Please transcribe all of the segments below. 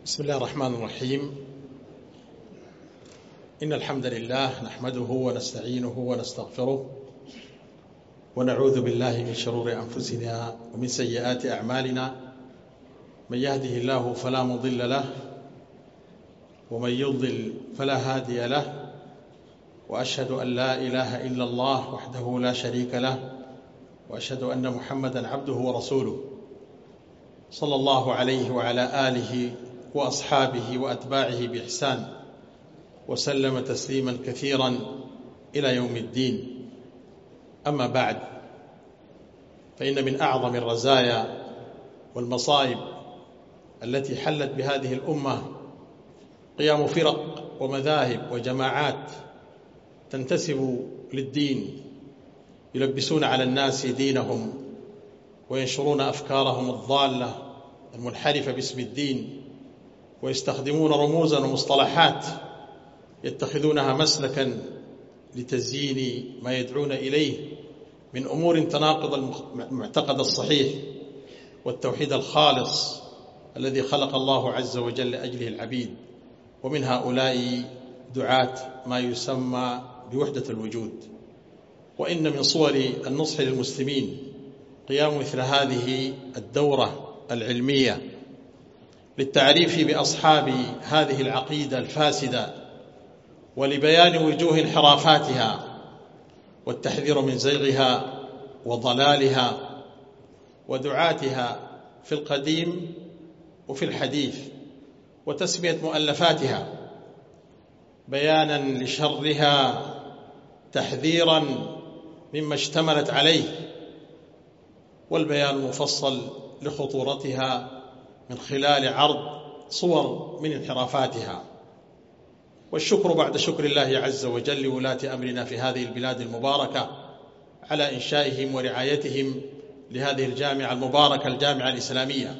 بسم الله الرحمن الرحيم. إن الحمد لله نحمده ونستعينه ونستغفره ونعوذ بالله من شرور أنفسنا ومن سيئات أعمالنا. من يهده الله فلا مضل له ومن يضلل فلا هادي له، وأشهد أن لا إله إلا الله وحده لا شريك له، وأشهد أن محمدا عبده ورسوله صلى الله عليه وعلى آله وأصحابه وأتباعه بإحسان، وسلم تسليما كثيرا إلى يوم الدين. أما بعد، فإن من أعظم الرزايا والمصائب التي حلت بهذه الأمة قيام فرق ومذاهب وجماعات تنتسب للدين، يلبسون على الناس دينهم وينشرون أفكارهم الضالة المنحرفة باسم الدين، ويستخدمون رموزا ومصطلحات يتخذونها مسلكا لتزيين ما يدعون إليه من أمور تناقض المعتقد الصحيح والتوحيد الخالص الذي خلق الله عز وجل لأجله العبيد. ومن هؤلاء دعاة ما يسمى بوحدة الوجود. وإن من صور النصح للمسلمين قيام مثل هذه الدورة العلمية للتعريف بأصحاب هذه العقيدة الفاسدة، ولبيان وجوه انحرافاتها والتحذير من زيغها وضلالها ودعاتها في القديم وفي الحديث، وتسمية مؤلفاتها بيانا لشرها، تحذيرا مما اشتملت عليه، والبيان المفصل لخطورتها من خلال عرض صور من انحرافاتها. والشكر بعد شكر الله عز وجل لولاة أمرنا في هذه البلاد المباركة على إنشائهم ورعايتهم لهذه الجامعة المباركة، الجامعة الإسلامية،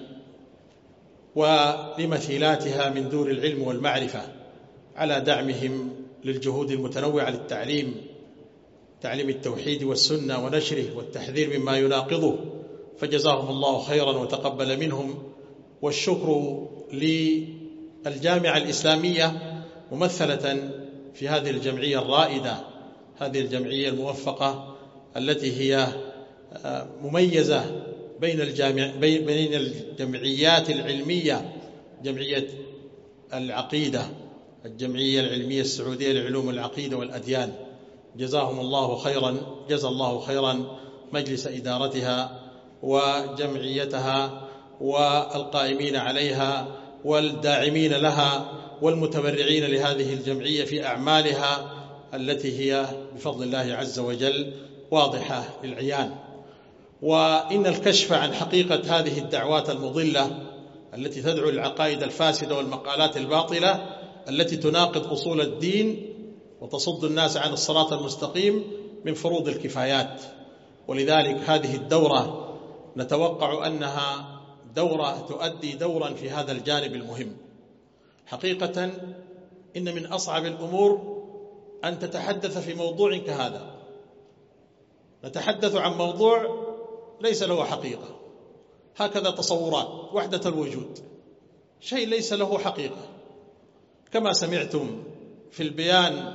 ولمثيلاتها من دور العلم والمعرفة على دعمهم للجهود المتنوعة للتعليم، تعليم التوحيد والسنة ونشره والتحذير مما يناقضه، فجزاهم الله خيرا وتقبل منهم. والشكر للجامعة الإسلامية ممثلة في هذه الجمعية الرائدة، هذه الجمعية الموفقة التي هي مميزة بين الجمعيات العلمية، جمعية العقيدة، الجمعية العلمية السعودية لعلوم العقيدة والأديان. جزاهم الله خيرا، جزا الله خيرا مجلس إدارتها وجمعيتها والقائمين عليها والداعمين لها والمتبرعين لهذه الجمعية في أعمالها التي هي بفضل الله عز وجل واضحة للعيان. وإن الكشف عن حقيقة هذه الدعوات المضلة التي تدعو العقائد الفاسدة والمقالات الباطلة التي تناقض أصول الدين وتصد الناس عن الصراط المستقيم من فروض الكفايات. ولذلك هذه الدورة نتوقع أنها دورة تؤدي دورا في هذا الجانب المهم. حقيقة إن من أصعب الأمور أن تتحدث في موضوع كهذا. نتحدث عن موضوع ليس له حقيقة، هكذا تصورات وحدة الوجود، شيء ليس له حقيقة، كما سمعتم في البيان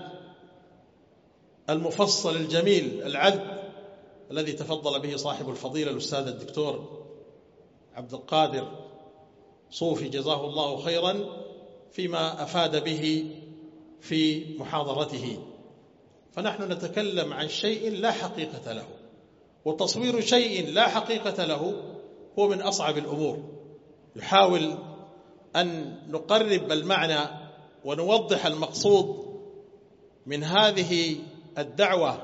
المفصل الجميل العذب الذي تفضل به صاحب الفضيلة الأستاذ الدكتور عبد القادر صوفي جزاه الله خيرا فيما أفاد به في محاضرته. فنحن نتكلم عن شيء لا حقيقة له، وتصوير شيء لا حقيقة له هو من أصعب الأمور. نحاول أن نقرب المعنى ونوضح المقصود من هذه الدعوة،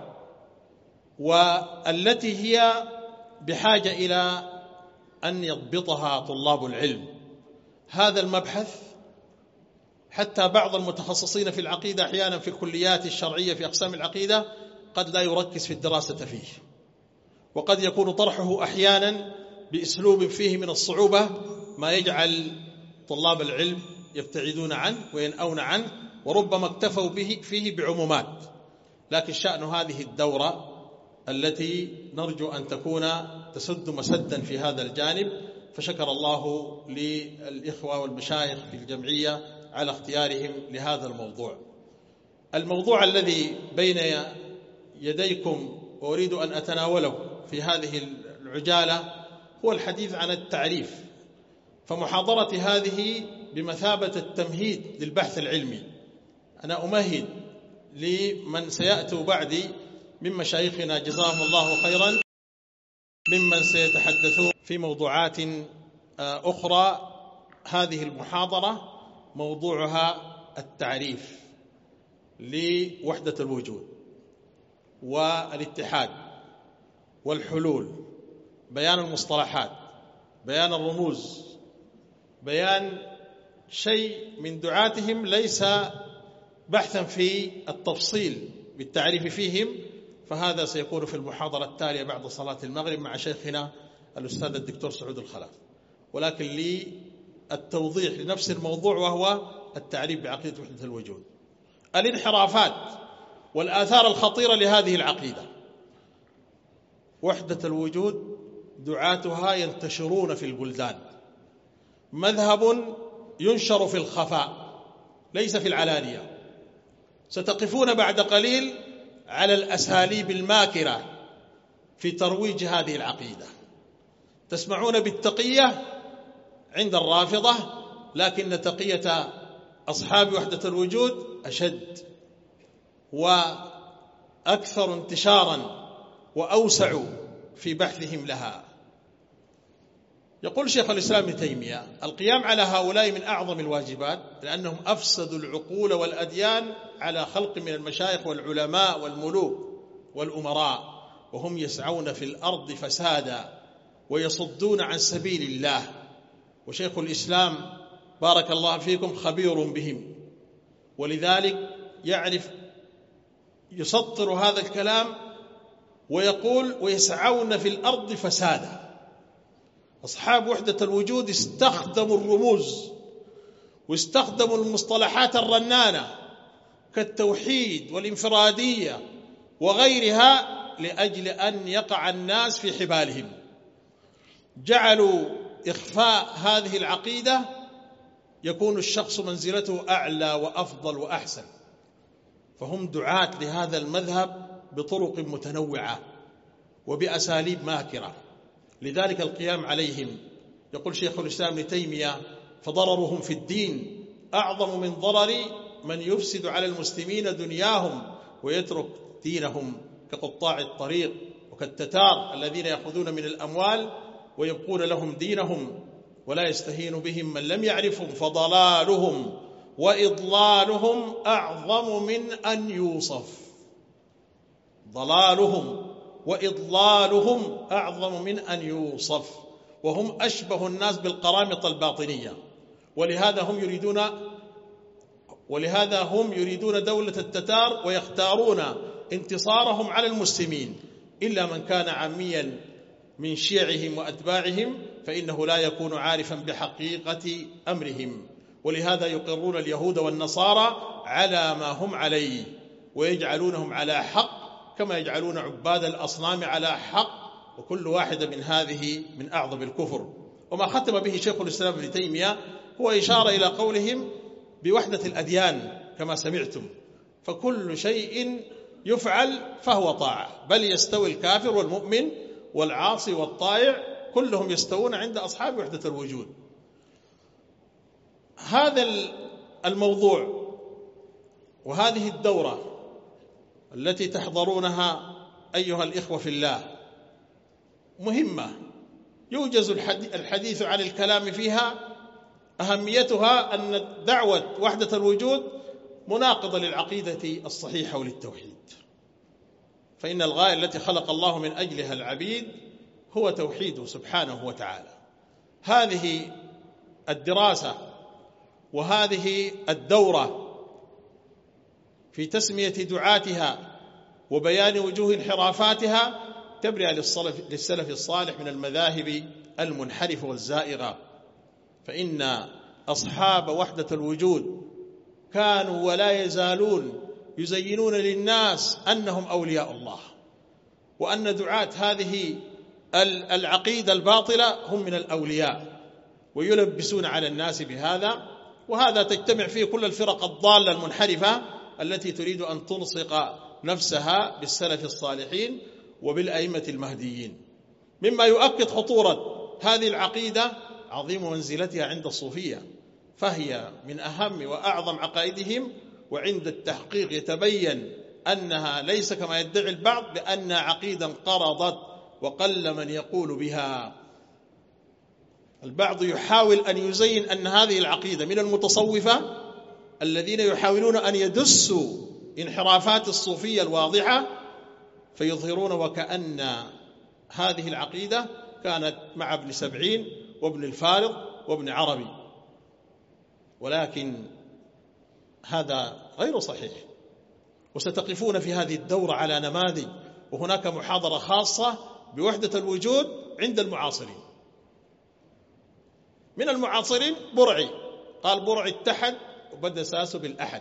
والتي هي بحاجة إلى أن يضبطها طلاب العلم. هذا المبحث حتى بعض المتخصصين في العقيدة أحيانا في الكليات الشرعية في أقسام العقيدة قد لا يركز في الدراسة فيه، وقد يكون طرحه أحيانا بأسلوب فيه من الصعوبة ما يجعل طلاب العلم يبتعدون عنه وينأون عنه، وربما اكتفوا به فيه بعمومات. لكن شأن هذه الدورة التي نرجو أن تكون تسد مسدا في هذا الجانب فشكر الله للإخوة والمشايخ في الجمعية على اختيارهم لهذا الموضوع. الموضوع الذي بين يديكم وأريد أن أتناوله في هذه العجالة هو الحديث عن التعريف، فمحاضرتي هذه بمثابة التمهيد للبحث العلمي. أنا أمهد لمن سيأتوا بعدي من مشايخنا جزاهم الله خيرا، ممن سيتحدثون في موضوعات أخرى. هذه المحاضرة موضوعها التعريف لوحدة الوجود والاتحاد والحلول، بيان المصطلحات، بيان الرموز، بيان شيء من دعاتهم ليس بحثا في التفصيل بالتعريف فيهم، فهذا سيكون في المحاضرة التالية بعد صلاة المغرب مع شيخنا الأستاذ الدكتور سعود الخلاف، ولكن لي التوضيح لنفس الموضوع وهو التعريف بعقيدة وحدة الوجود. الانحرافات والآثار الخطيرة لهذه العقيدة. وحدة الوجود دعاتها ينتشرون في البلدان، مذهب ينشر في الخفاء ليس في العلانية. ستقفون بعد قليل على الأساليب الماكرة في ترويج هذه العقيدة. تسمعون بالتقية عند الرافضة، لكن تقية أصحاب وحدة الوجود أشد وأكثر انتشارا وأوسع في بحثهم لها. يقول شيخ الإسلام ابن تيمية: القيام على هؤلاء من أعظم الواجبات، لأنهم أفسدوا العقول والأديان على خلق من المشايخ والعلماء والملوك والأمراء، وهم يسعون في الأرض فسادا ويصدون عن سبيل الله، وشيخ الإسلام بارك الله فيكم خبير بهم، ولذلك يسطر هذا الكلام ويقول: ويسعون في الأرض فسادا. أصحاب وحدة الوجود استخدموا الرموز واستخدموا المصطلحات الرنانة كالتوحيد والانفرادية وغيرها لأجل أن يقع الناس في حبالهم. جعلوا إخفاء هذه العقيدة يكون الشخص منزلته أعلى وأفضل وأحسن، فهم دعاة لهذا المذهب بطرق متنوعة وبأساليب ماكرة، لذلك القيام عليهم. يقول شيخ الإسلام ابن تيمية: فضررهم في الدين أعظم من ضرر من يفسد على المسلمين دنياهم ويترك دينهم، كقطاع الطريق وكالتتار الذين يأخذون من الأموال ويبقون لهم دينهم ولا يستهين بهم من لم يعرفهم، فضلالهم وإضلالهم أعظم من أن يوصف. ضلالهم وإضلالهم أعظم من أن يوصف، وهم أشبه الناس بالقرامطة الباطنية، ولهذا هم يريدون دولة التتار ويختارون انتصارهم على المسلمين، إلا من كان عاميا من شيعهم وأتباعهم فإنه لا يكون عارفا بحقيقة أمرهم، ولهذا يقرون اليهود والنصارى على ما هم عليه ويجعلونهم على حق كما يجعلون عباد الأصنام على حق، وكل واحدة من هذه من أعظم الكفر. وما ختم به شيخ الإسلام ابن تيمية هو إشارة إلى قولهم بوحدة الأديان كما سمعتم، فكل شيء يفعل فهو طاعة، بل يستوي الكافر والمؤمن والعاصي والطائع كلهم يستوون عند أصحاب وحدة الوجود. هذا الموضوع وهذه الدورة التي تحضرونها أيها الإخوة في الله مهمة، يوجز الحديث عن الكلام فيها. أهميتها أن دعوة وحدة الوجود مناقضة للعقيدة الصحيحة وللتوحيد، فإن الغاية التي خلق الله من أجلها العبيد هو توحيده سبحانه وتعالى. هذه الدراسة وهذه الدورة في تسمية دعاتها وبيان وجوه انحرافاتها تبرئ للسلف الصالح من المذاهب المنحرفة والزائغة، فإن أصحاب وحدة الوجود كانوا ولا يزالون يزينون للناس أنهم أولياء الله، وأن دعاة هذه العقيدة الباطلة هم من الأولياء، ويلبسون على الناس بهذا، وهذا تجتمع فيه كل الفرق الضالة المنحرفة التي تريد أن تلصق نفسها بالسلف الصالحين وبالأئمة المهديين. مما يؤكد خطورة هذه العقيدة عظيم منزلتها عند الصوفية، فهي من أهم وأعظم عقائدهم، وعند التحقيق يتبين أنها ليس كما يدعي البعض بأنها عقيدة انقرضت وقل من يقول بها. البعض يحاول أن يزين أن هذه العقيدة من المتصوفة الذين يحاولون أن يدسوا انحرافات الصوفية الواضحة، فيظهرون وكأن هذه العقيدة كانت مع ابن سبعين وابن الفارض وابن عربي، ولكن هذا غير صحيح. وستقفون في هذه الدورة على نماذج، وهناك محاضرة خاصة بوحدة الوجود عند المعاصرين. من المعاصرين برعي، قال برعي اتحد وبدأ ساسه بالأحد.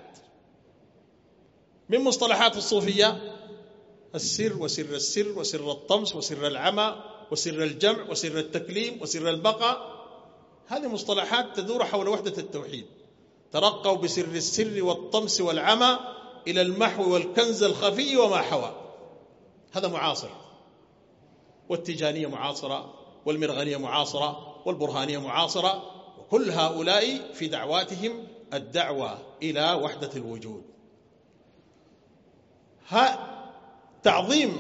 من مصطلحات الصوفية السر وسر السر وسر الطمس وسر العمى وسر الجمع وسر التكليم وسر البقاء. هذه مصطلحات تدور حول وحدة التوحيد. ترقوا بسر السر والطمس والعمى إلى المحو والكنز الخفي وما حوى. هذا معاصر. والتجانية معاصرة، والمرغنية معاصرة، والبرهانية معاصرة، وكل هؤلاء في دعواتهم الدعوة إلى وحدة الوجود. تعظيم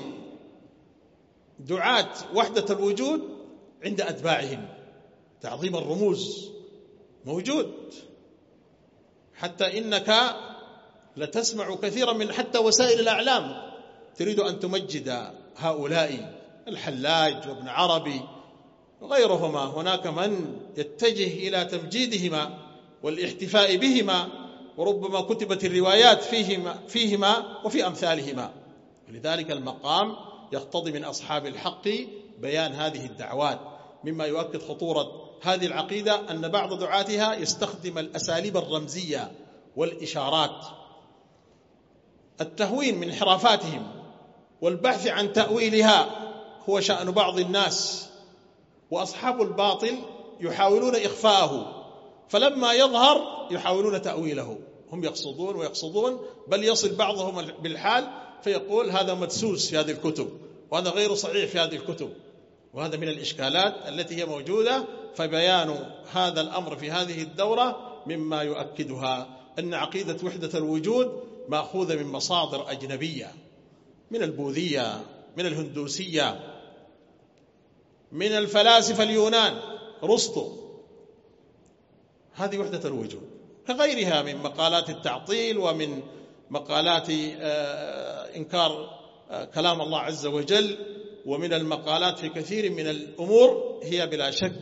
دعاة وحدة الوجود عند أتباعهم، تعظيم الرموز موجود، حتى إنك لتسمع كثيرا من حتى وسائل الأعلام تريد أن تمجد هؤلاء الحلاج وابن عربي وغيرهما. هناك من يتجه إلى تمجيدهما والاحتفاء بهما، وربما كتبت الروايات فيهما وفي أمثالهما. ولذلك المقام يقتضي من أصحاب الحق بيان هذه الدعوات. مما يؤكد خطورة هذه العقيدة أن بعض دعاتها يستخدم الأساليب الرمزية والإشارات. التهوين من انحرافاتهم والبحث عن تأويلها هو شأن بعض الناس، وأصحاب الباطل يحاولون إخفاءه، فلما يظهر يحاولون تأويله. هم يقصدون بل يصل بعضهم بالحال فيقول هذا مدسوس في هذه الكتب، وهذا غير صحيح في هذه الكتب. وهذا من الإشكالات التي هي موجودة. فبيان هذا الأمر في هذه الدورة مما يؤكدها أن عقيدة وحدة الوجود مأخوذة من مصادر أجنبية، من البوذية، من الهندوسية، من الفلاسفة اليونان أرسطو. هذه وحدة الوجود، كغيرها من مقالات التعطيل ومن مقالات إنكار كلام الله عز وجل، ومن المقالات في كثير من الأمور هي بلا شك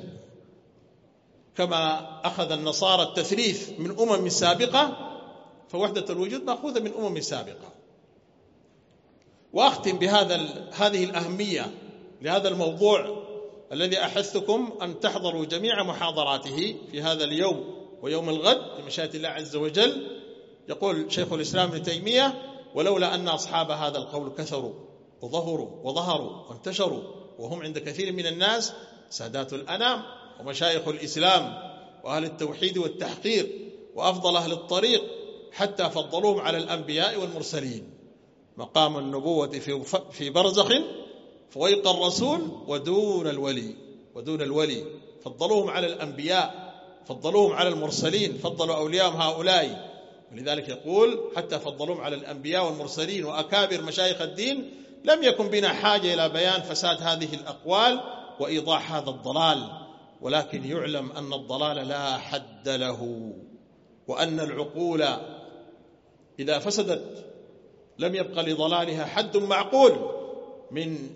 كما أخذ النصارى التثليث من سابقة، فوحدة الوجود مأخوذة من سابقة. وأختم هذه الأهمية لهذا الموضوع الذي أحثكم أن تحضروا جميع محاضراته في هذا اليوم ويوم الغد بمشيئة الله عز وجل. يقول شيخ الإسلام ابن تيمية: ولولا أن أصحاب هذا القول كثروا وظهروا وانتشروا، وهم عند كثير من الناس سادات الأنام ومشايخ الإسلام وأهل التوحيد والتحقيق وأفضل أهل الطريق، حتى فضلوهم على الأنبياء والمرسلين، مقام النبوة في برزخ فويق الرسول ودون الولي فضلوهم على الأنبياء، فضلوهم على المرسلين، فضلوا أولياءهم هؤلاء. ولذلك يقول حتى فضلوهم على الأنبياء والمرسلين وأكابر مشايخ الدين. لم يكن بنا حاجة إلى بيان فساد هذه الأقوال وإيضاح هذا الضلال، ولكن يعلم أن الضلال لا حد له، وأن العقول إذا فسدت لم يبق لضلالها حد معقول من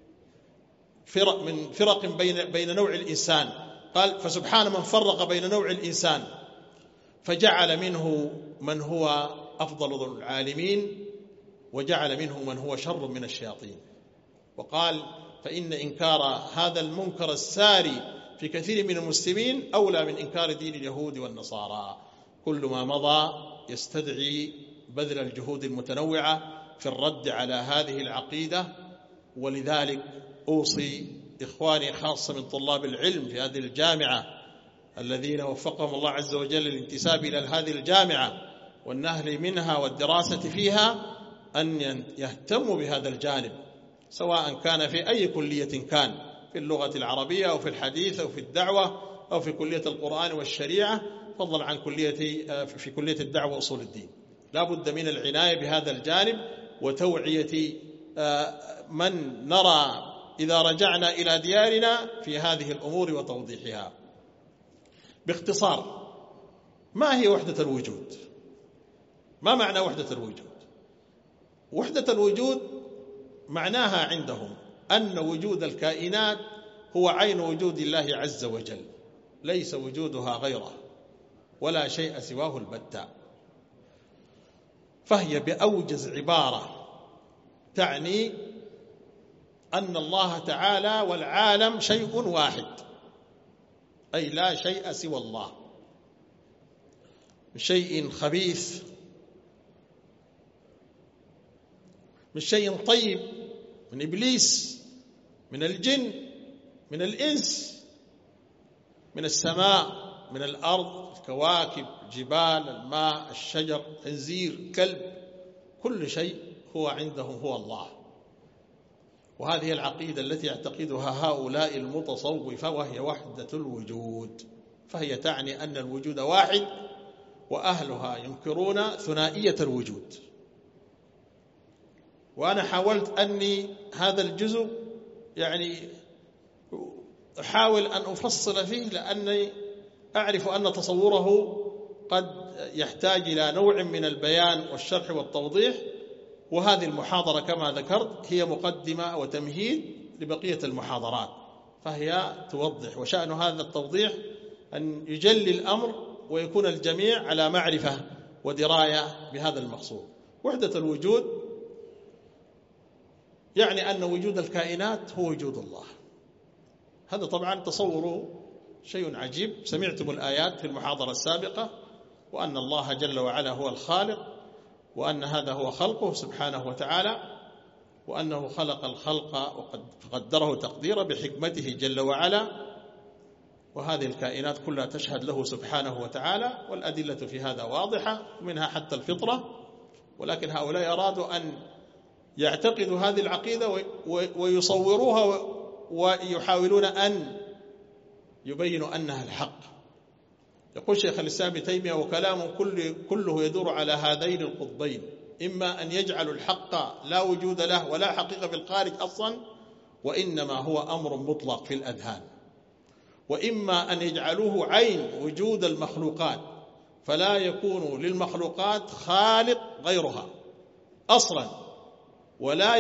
فرق بين نوع الإنسان. قال: فسبحان من فرق بين نوع الإنسان فجعل منه من هو أفضل العالمين وجعل منه من هو شر من الشياطين. وقال: فإن إنكار هذا المنكر الساري في كثير من المسلمين أولى من إنكار دين اليهود والنصارى. كل ما مضى يستدعي بذل الجهود المتنوعة في الرد على هذه العقيدة. ولذلك أوصي إخواني خاصة من طلاب العلم في هذه الجامعة الذين وفقهم الله عز وجل للانتساب إلى هذه الجامعة والنهل منها والدراسة فيها أن يهتموا بهذا الجانب، سواء كان في أي كلية كان، في اللغة العربية أو في الحديث أو في الدعوة أو في كلية القرآن والشريعة، فضلا عن في كلية الدعوة وأصول الدين. لا بد من العناية بهذا الجانب وتوعية من نرى إذا رجعنا إلى ديارنا في هذه الأمور وتوضيحها. باختصار، ما هي وحدة الوجود؟ ما معنى وحدة الوجود؟ وحدة الوجود معناها عندهم أن وجود الكائنات هو عين وجود الله عز وجل، ليس وجودها غيره ولا شيء سواه البتة. فهي بأوجز عبارة تعني أن الله تعالى والعالم شيء واحد، أي لا شيء سوى الله، من شيء خبيث، من شيء طيب، من إبليس، من الجن، من الإنس، من السماء، من الأرض، الكواكب، الجبال، الماء، الشجر، خنزير، كلب، كل شيء هو عندهم هو الله. وهذه العقيدة التي يعتقدها هؤلاء المتصوفة، وهي وحدة الوجود، فهي تعني أن الوجود واحد، وأهلها ينكرون ثنائية الوجود. وأنا حاولت أني هذا الجزء أحاول أن أفصل فيه، لأني أعرف أن تصوره قد يحتاج إلى نوع من البيان والشرح والتوضيح، وهذه المحاضرة كما ذكرت هي مقدمة وتمهيد لبقية المحاضرات، فهي توضح، وشأن هذا التوضيح أن يجلي الأمر ويكون الجميع على معرفة ودراية بهذا المقصود. وحدة الوجود يعني أن وجود الكائنات هو وجود الله. هذا طبعا تصوره شيء عجيب، سمعتم الآيات في المحاضرة السابقة، وأن الله جل وعلا هو الخالق، وأن هذا هو خلقه سبحانه وتعالى، وأنه خلق الخلق وقدره تقديرا بحكمته جل وعلا، وهذه الكائنات كلها تشهد له سبحانه وتعالى، والأدلة في هذا واضحة، منها حتى الفطرة. ولكن هؤلاء أرادوا أن يعتقدوا هذه العقيدة ويصوروها ويحاولون أن يبينوا أنها الحق. يقول شيخ الإسلام ابن تيمية: وكلام كله يدور على هذين القطبين، إما أن يجعلوا الحق لا وجود له ولا حقيقة في الخارج أصلا، وإنما هو أمر مطلق في الأذهان، وإما أن يجعلوه عين وجود المخلوقات، فلا يكون للمخلوقات خالق غيرها أصلا، ولا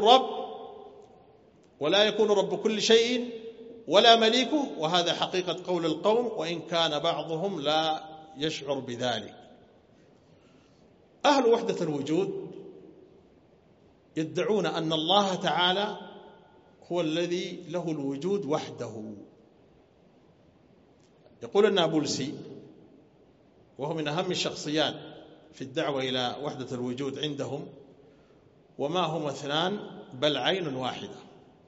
يكون رب كل شيء ولا مليكه، وهذا حقيقة قول القوم، وإن كان بعضهم لا يشعر بذلك. أهل وحدة الوجود يدعون أن الله تعالى هو الذي له الوجود وحده. يقول النابلسي، وهو من أهم الشخصيات في الدعوة إلى وحدة الوجود عندهم: وما هم اثنان بل عين واحدة.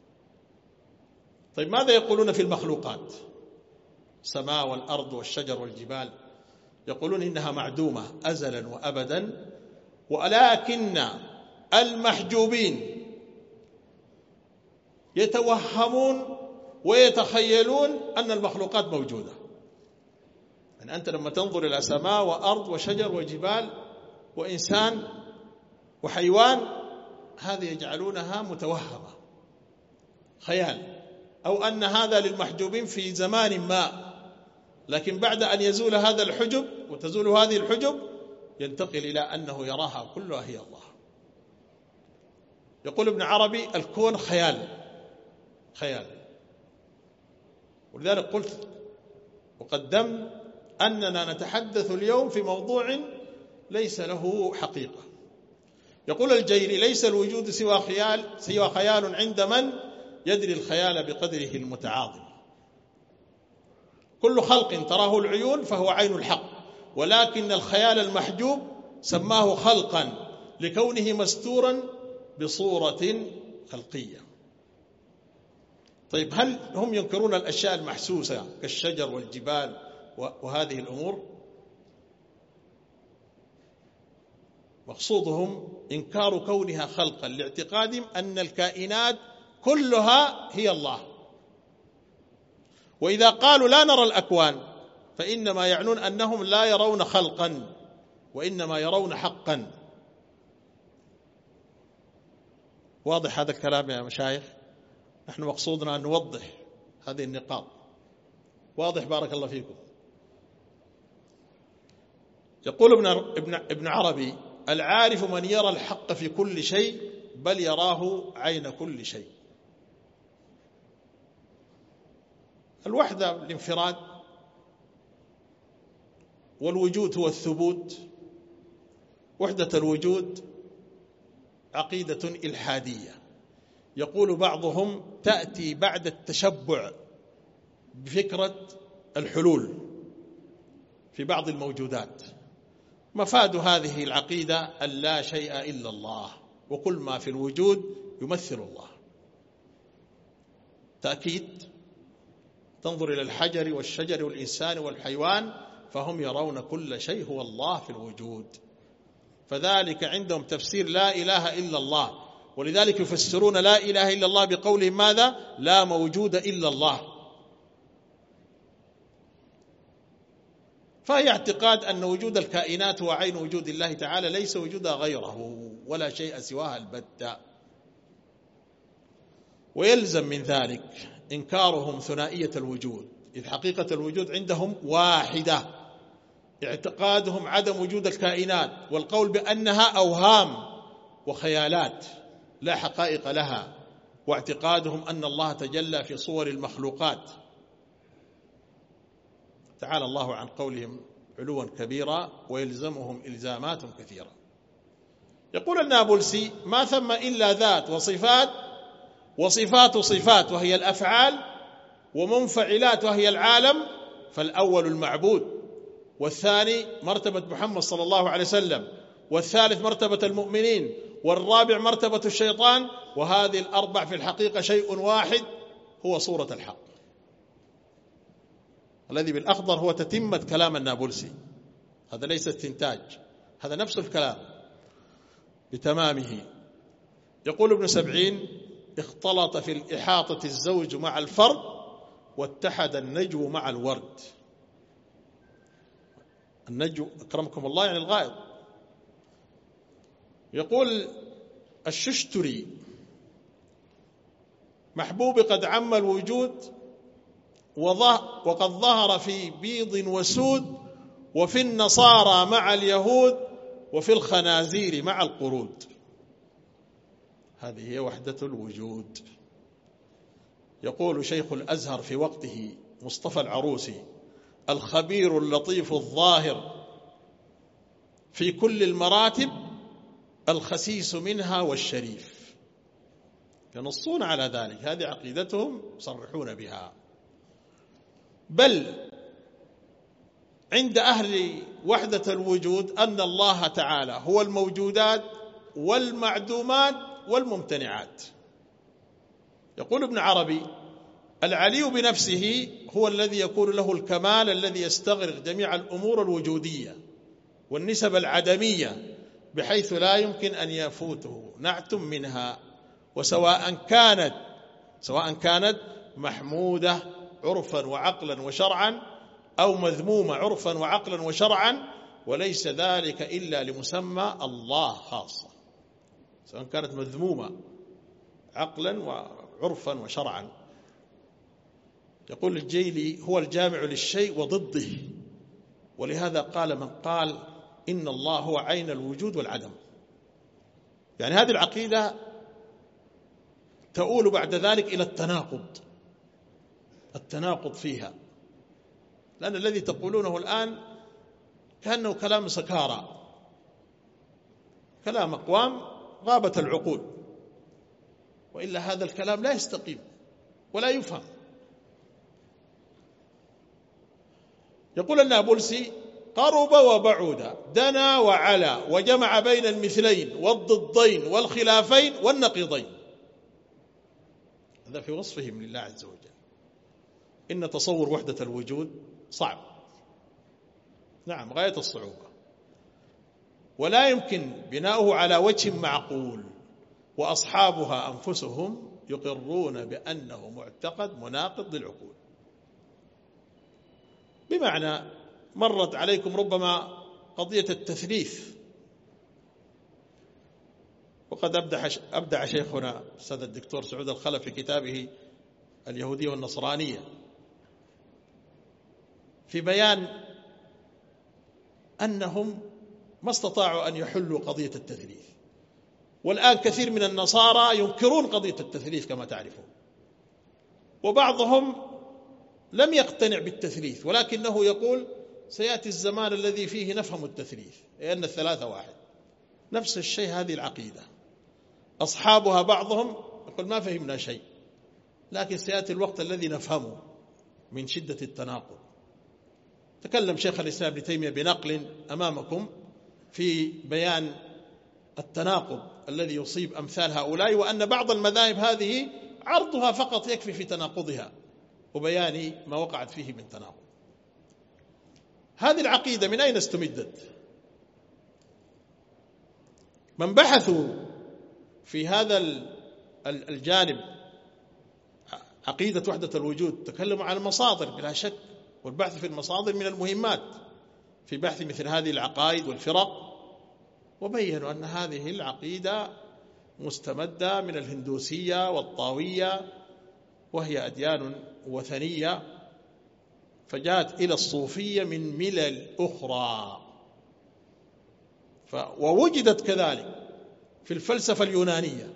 طيب ماذا يقولون في المخلوقات؟ السماء والأرض والشجر والجبال، يقولون إنها معدومة أزلا وأبدا، ولكن المحجوبين يتوهمون ويتخيلون أن المخلوقات موجودة. يعني أنت لما تنظر إلى سماء وأرض وشجر وجبال وإنسان وحيوان، هذه يجعلونها متوهمة، خيال، أو أن هذا للمحجوبين في زمان ما، لكن بعد أن يزول هذا الحجب وتزول هذه الحجب ينتقل إلى أنه يراها كلها هي الله. يقول ابن عربي: الكون خيال. ولذلك قلت وقدمت أننا نتحدث اليوم في موضوع ليس له حقيقة. يقول الجيري: ليس الوجود سوى خيال عند من يدري الخيال بقدره المتعاظم. كل خلق تراه العيون فهو عين الحق، ولكن الخيال المحجوب سماه خلقا لكونه مستورا بصورة خلقية. طيب هل هم ينكرون الأشياء المحسوسة كالشجر والجبال وهذه الأمور مقصودهم إنكار كونها خلقا لاعتقادهم أن الكائنات كلها هي الله. وإذا قالوا لا نرى الأكوان فإنما يعنون أنهم لا يرون خلقا وإنما يرون حقا. واضح هذا الكلام يا مشايخ؟ نحن مقصودنا أن نوضح هذه النقاط. واضح بارك الله فيكم. يقول ابن عربي: العارف من يرى الحق في كل شيء بل يراه عين كل شيء. الوحدة الانفراد، والوجود هو الثبوت. وحدة الوجود عقيدة إلحادية، يقول بعضهم تأتي بعد التشبع بفكرة الحلول في بعض الموجودات. مفاد هذه العقيدة أن لا شيء إلا الله، وكل ما في الوجود يمثل الله. تأكيد، تنظر إلى الحجر والشجر والإنسان والحيوان فهم يرون كل شيء هو الله في الوجود، فذلك عندهم تفسير لا إله إلا الله. ولذلك يفسرون لا إله إلا الله بقولهم ماذا؟ لا موجود إلا الله. فهي اعتقاد أن وجود الكائنات هو عين وجود الله تعالى، ليس وجودها غيره ولا شيء سواها البتة. ويلزم من ذلك إنكارهم ثنائية الوجود، إذ حقيقة الوجود عندهم واحدة. اعتقادهم عدم وجود الكائنات والقول بأنها أوهام وخيالات لا حقائق لها، واعتقادهم أن الله تجلى في صور المخلوقات. تعالى الله عن قولهم علوا كبيرا، ويلزمهم إلزامات كثيرة. يقول النابلسي: ما ثم إلا ذات وصفات، وصفات صفات وهي الأفعال، ومنفعلات وهي العالم. فالأول المعبود، والثاني مرتبة محمد صلى الله عليه وسلم، والثالث مرتبة المؤمنين، والرابع مرتبة الشيطان. وهذه الأربع في الحقيقة شيء واحد هو صورة الحق. الذي بالأخضر هو تتمة كلام النابلسي، هذا ليس استنتاج، هذا نفس الكلام بتمامه. يقول ابن سبعين: اختلط في الإحاطة الزوج مع الفرد، واتحد النجو مع الورد. النجو أكرمكم الله يعني الغائط. يقول الششتري: محبوب قد عم الوجود، وقد ظهر في بيض وسود، وفي النصارى مع اليهود، وفي الخنازير مع القرود. هذه هي وحدة الوجود. يقول شيخ الأزهر في وقته مصطفى العروسي: الخبير اللطيف الظاهر في كل المراتب، الخسيس منها والشريف. ينصون على ذلك، هذه عقيدتهم يصرحون بها. بل عند أهل وحدة الوجود أن الله تعالى هو الموجودات والمعدومات والممتنعات. يقول ابن عربي: العلي بنفسه هو الذي يكون له الكمال الذي يستغرق جميع الأمور الوجودية والنسب العدمية، بحيث لا يمكن أن يفوته نعت منها، وسواء كانت محمودة عرفا وعقلا وشرعا، أو مذمومة عرفا وعقلا وشرعا، وليس ذلك إلا لمسمى الله خاصة، سواء كانت مذمومة عقلا وعرفا وشرعا. يقول الجيلي: هو الجامع للشيء وضده، ولهذا قال من قال إن الله هو عين الوجود والعدم. يعني هذه العقيدة تؤول بعد ذلك إلى التناقض فيها، لأن الذي تقولونه الآن كأنه كلام سكارى، كلام أقوام غابت العقول، وإلا هذا الكلام لا يستقيم ولا يفهم. يقول النابلسي: قرب وبعد، دنا وعلا، وجمع بين المثلين والضدين والخلافين والنقيضين. هذا في وصفهم لله عز وجل. إن تصور وحدة الوجود صعب، نعم غاية الصعوبة، ولا يمكن بناؤه على وجه معقول، وأصحابها أنفسهم يقرون بأنه معتقد مناقض للعقول. بمعنى مرت عليكم ربما قضية التثليث، وقد أبدع شيخنا الأستاذ الدكتور سعود الخلف في كتابه اليهودية والنصرانية في بيان أنهم ما استطاعوا أن يحلوا قضية التثليث، والآن كثير من النصارى ينكرون قضية التثليث كما تعرفون، وبعضهم لم يقتنع بالتثليث ولكنه يقول سيأتي الزمان الذي فيه نفهم التثليث، لأن الثلاثة واحد. نفس الشيء هذه العقيدة، أصحابها بعضهم يقول ما فهمنا شيء، لكن سيأتي الوقت الذي نفهمه من شدة التناقض. تكلم شيخ الإسلام ابن تيمية بنقل أمامكم في بيان التناقض الذي يصيب أمثال هؤلاء، وأن بعض المذاهب هذه عرضها فقط يكفي في تناقضها وبيان ما وقعت فيه من تناقض. هذه العقيدة من أين استمدت؟ من بحثوا في هذا الجانب عقيدة وحدة الوجود تكلموا عن المصادر بلا شك، والبحث في المصادر من المهمات في بحث مثل هذه العقائد والفرق، وبينوا أن هذه العقيدة مستمدة من الهندوسية والطاوية، وهي أديان وثنية، فجاءت إلى الصوفية من ملل أخرى، ووجدت كذلك في الفلسفة اليونانية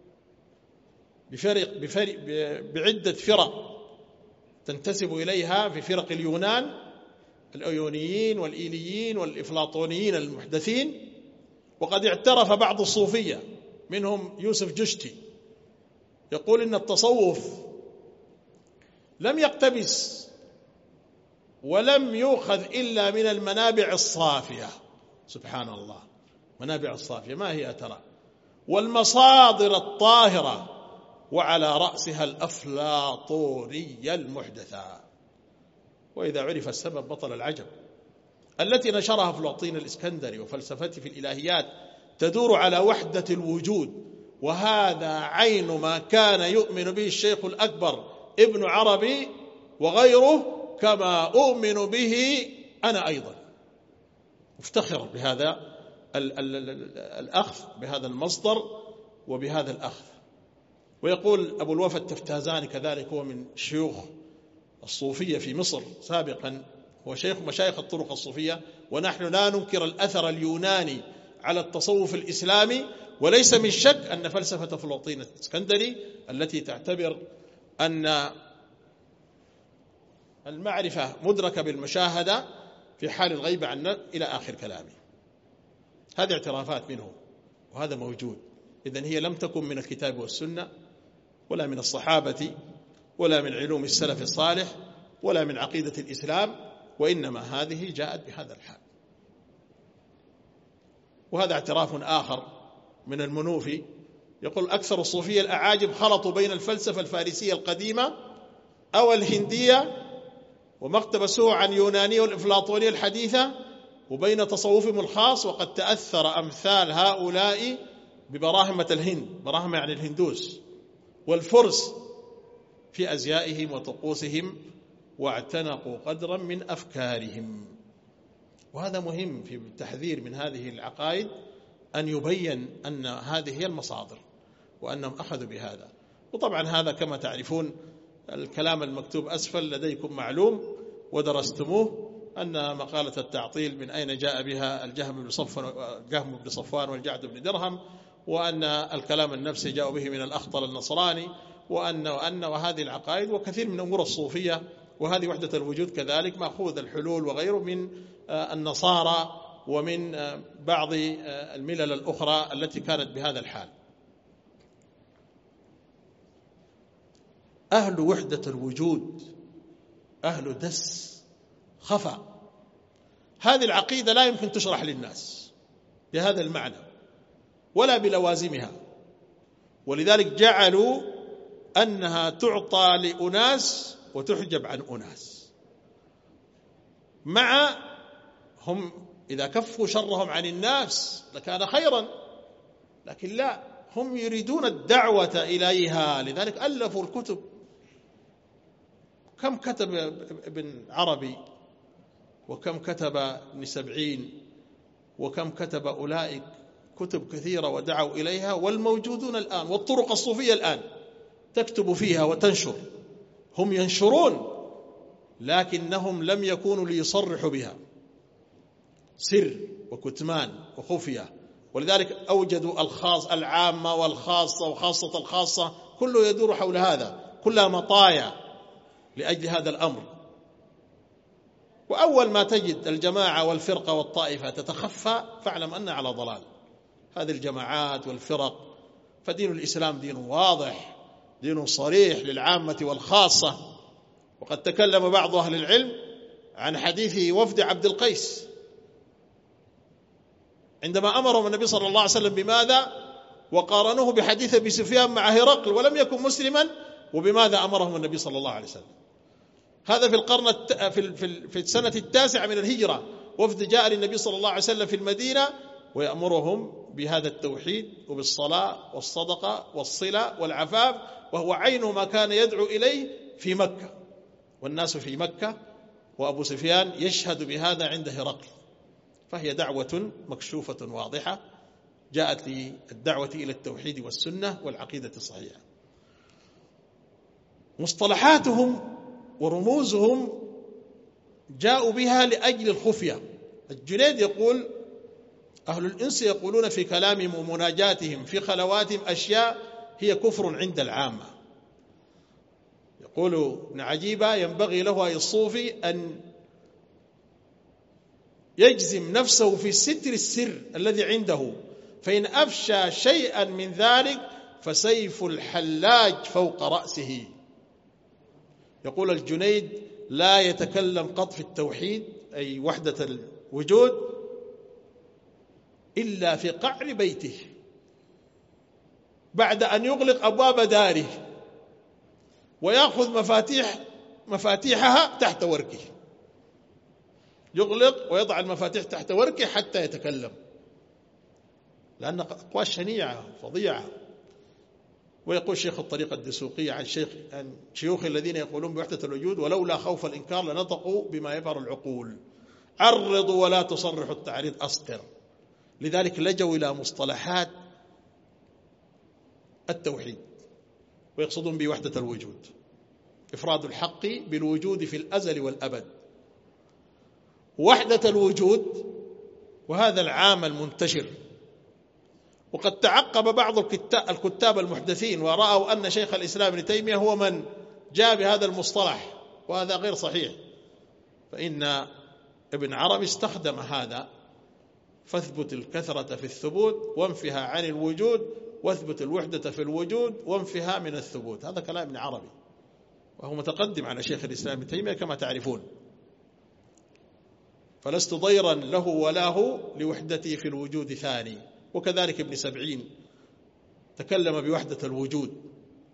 بعدة فرق تنتسب إليها في فرق اليونان، الأيونيين والإيليين والإفلاطونيين المحدثين. وقد اعترف بعض الصوفية منهم يوسف جشتي يقول إن التصوف لم يقتبس ولم يؤخذ إلا من المنابع الصافية. سبحان الله، منابع الصافية ما هي ترى؟ والمصادر الطاهرة، وعلى رأسها الأفلاطونية المحدثة. وإذا عرف السبب بطل العجب. التي نشرها أفلاطين الإسكندري وفلسفته في الإلهيات تدور على وحدة الوجود، وهذا عين ما كان يؤمن به الشيخ الأكبر ابن عربي وغيره، كما أؤمن به أنا أيضا. افتخر بهذا الأخذ بهذا المصدر وبهذا الأخذ. ويقول أبو الوفا التفتازاني كذلك، هو من شيوخ الصوفية في مصر سابقا، هو شيخ مشايخ الطرق الصوفية، ونحن لا ننكر الأثر اليوناني على التصوف الإسلامي، وليس من شك أن فلسفة أفلاطين الإسكندري التي تعتبر أن المعرفة مدركة بالمشاهدة في حال الغيبة عنا إلى آخر كلامه، هذه اعترافات منه وهذا موجود. إذن هي لم تكن من الكتاب والسنة ولا من الصحابة ولا من علوم السلف الصالح ولا من عقيدة الإسلام، وإنما هذه جاءت بهذا الحال. وهذا اعتراف آخر من المنوفي يقول أكثر الصوفية الأعاجم خلطوا بين الفلسفة الفارسية القديمة أو الهندية وما اقتبسوه عن يونانية والإفلاطونية الحديثة وبين تصوفهم الخاص، وقد تأثر أمثال هؤلاء ببراهمة الهند، براهمة يعني الهندوس والفرس، في أزيائهم وطقوسهم، واعتنقوا قدرا من أفكارهم. وهذا مهم في التحذير من هذه العقائد، أن يبين أن هذه هي المصادر وأنهم أخذوا بهذا. وطبعا هذا كما تعرفون الكلام المكتوب أسفل لديكم معلوم ودرستموه، أن مقالة التعطيل من أين جاء بها الجهم بن صفوان والجعد بن درهم، وأن الكلام النفسي جاء به من الأخطل النصراني، وأن وهذه العقائد وكثير من أمور الصوفية، وهذه وحدة الوجود كذلك مأخوذ الحلول وغيره من النصارى ومن بعض الملل الأخرى التي كانت بهذا الحال. أهل وحدة الوجود أهل دس خفى. هذه العقيدة لا يمكن تشرح للناس بهذا المعنى ولا بلوازمها، ولذلك جعلوا أنها تعطى لأناس وتحجب عن أناس، مع هم إذا كفوا شرهم عن الناس لكان خيرا، لكن لا، هم يريدون الدعوة إليها، لذلك ألفوا الكتب. كم كتب ابن عربي، وكم كتب ابن سبعين، وكم كتب أولئك، كتب كثيرة ودعوا إليها، والموجودون الآن والطرق الصوفية الآن تكتب فيها وتنشر. هم ينشرون لكنهم لم يكونوا ليصرحوا بها، سر وكتمان وخفية. ولذلك أوجدوا الخاص العامة والخاصة وخاصة الخاصة، كله يدور حول هذا، كلها مطايا لأجل هذا الأمر. وأول ما تجد الجماعة والفرقة والطائفة تتخفى فاعلم أن على ضلال. هذه الجماعات والفرق، فدين الإسلام دين واضح، دين صريح للعامة والخاصة. وقد تكلم بعض أهل العلم عن حديث وفد عبد القيس عندما أمرهم النبي صلى الله عليه وسلم بماذا؟ وقارنوه بحديث أبي سفيان مع هرقل ولم يكن مسلما، وبماذا أمرهم النبي صلى الله عليه وسلم. هذا في القرن في السنة 9 من الهجرة، وفد جاء للنبي صلى الله عليه وسلم في المدينة ويأمرهم بهذا التوحيد وبالصلاة والصدقة والصلة والعفاف، وهو عين ما كان يدعو إليه في مكة، والناس في مكة، وأبو سفيان يشهد بهذا عند هرقل. فهي دعوة مكشوفة واضحة جاءت للدعوة إلى التوحيد والسنة والعقيدة الصحيحة. مصطلحاتهم ورموزهم جاءوا بها لأجل الخفية. الجنيد يقول: أهل الإنس يقولون في كلامهم ومناجاتهم في خلواتهم أشياء هي كفر عند العامة. يقول ابن عجيبة: ينبغي له أي الصوفي أن يجزم نفسه في ستر السر الذي عنده، فإن أفشى شيئا من ذلك فسيف الحلاج فوق رأسه. يقول الجنيد: لا يتكلم قط في التوحيد أي وحدة الوجود إلا في قعر بيته بعد أن يغلق أبواب داره ويأخذ مفاتيحها تحت وركه، يغلق ويضع المفاتيح تحت وركه حتى يتكلم، لأن أقوال شنيعة فظيعة. ويقول شيخ الطريقة الدسوقية عن شيوخ الذين يقولون بوحدة الوجود: ولولا خوف الإنكار لنطقوا بما يفعل العقول، عرضوا ولا تصرحوا التعريض أسطر. لذلك لجوا إلى مصطلحات التوحيد ويقصدون بوحدة الوجود إفراد الحق بالوجود في الأزل والأبد، وحدة الوجود، وهذا العام المنتشر. وقد تعقب بعض الكتاب المحدثين ورأوا أن شيخ الإسلام ابن تيمية هو من جاء بهذا المصطلح، وهذا غير صحيح، فإن ابن عربي استخدم هذا: فاثبت الكثرة في الثبوت وانفها عن الوجود، واثبت الوحدة في الوجود وانفها من الثبوت. هذا كلام ابن عربي، وهو متقدم على شيخ الإسلام ابن تيمية كما تعرفون. فلست ضيرا له ولا هو لوحدتي في الوجود ثاني. وكذلك ابن سبعين تكلم بوحدة الوجود،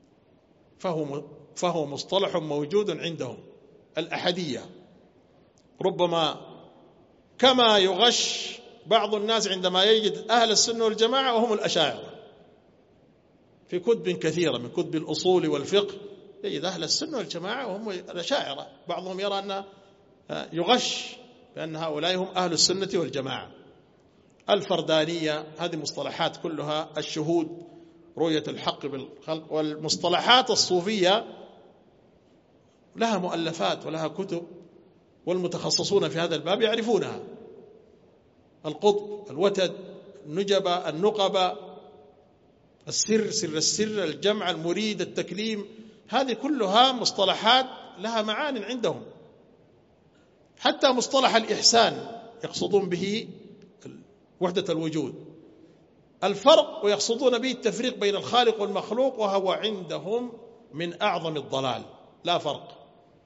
فهو مصطلح موجود عندهم، الأحدية. ربما كما يغش بعض الناس عندما يجد أهل السنة والجماعة وهم الأشاعرة في كتب كثيرة من كتب الأصول والفقه، يجد أهل السنة والجماعة وهم الأشاعرة. بعضهم يرى أن يغش بأن هؤلاء هم أهل السنة والجماعة. الفردانية، هذه مصطلحات كلها الشهود، رؤية الحق بالخلق. والمصطلحات الصوفية لها مؤلفات ولها كتب، والمتخصصون في هذا الباب يعرفونها: القطب، الوتد، النجبة، النقبة، السر، سر السر، الجمع، المريد، التكليم. هذه كلها مصطلحات لها معان عندهم. حتى مصطلح الإحسان يقصدون به وحدة الوجود، الفرق، ويقصدون به التفريق بين الخالق والمخلوق، وهو عندهم من أعظم الضلال. لا فرق،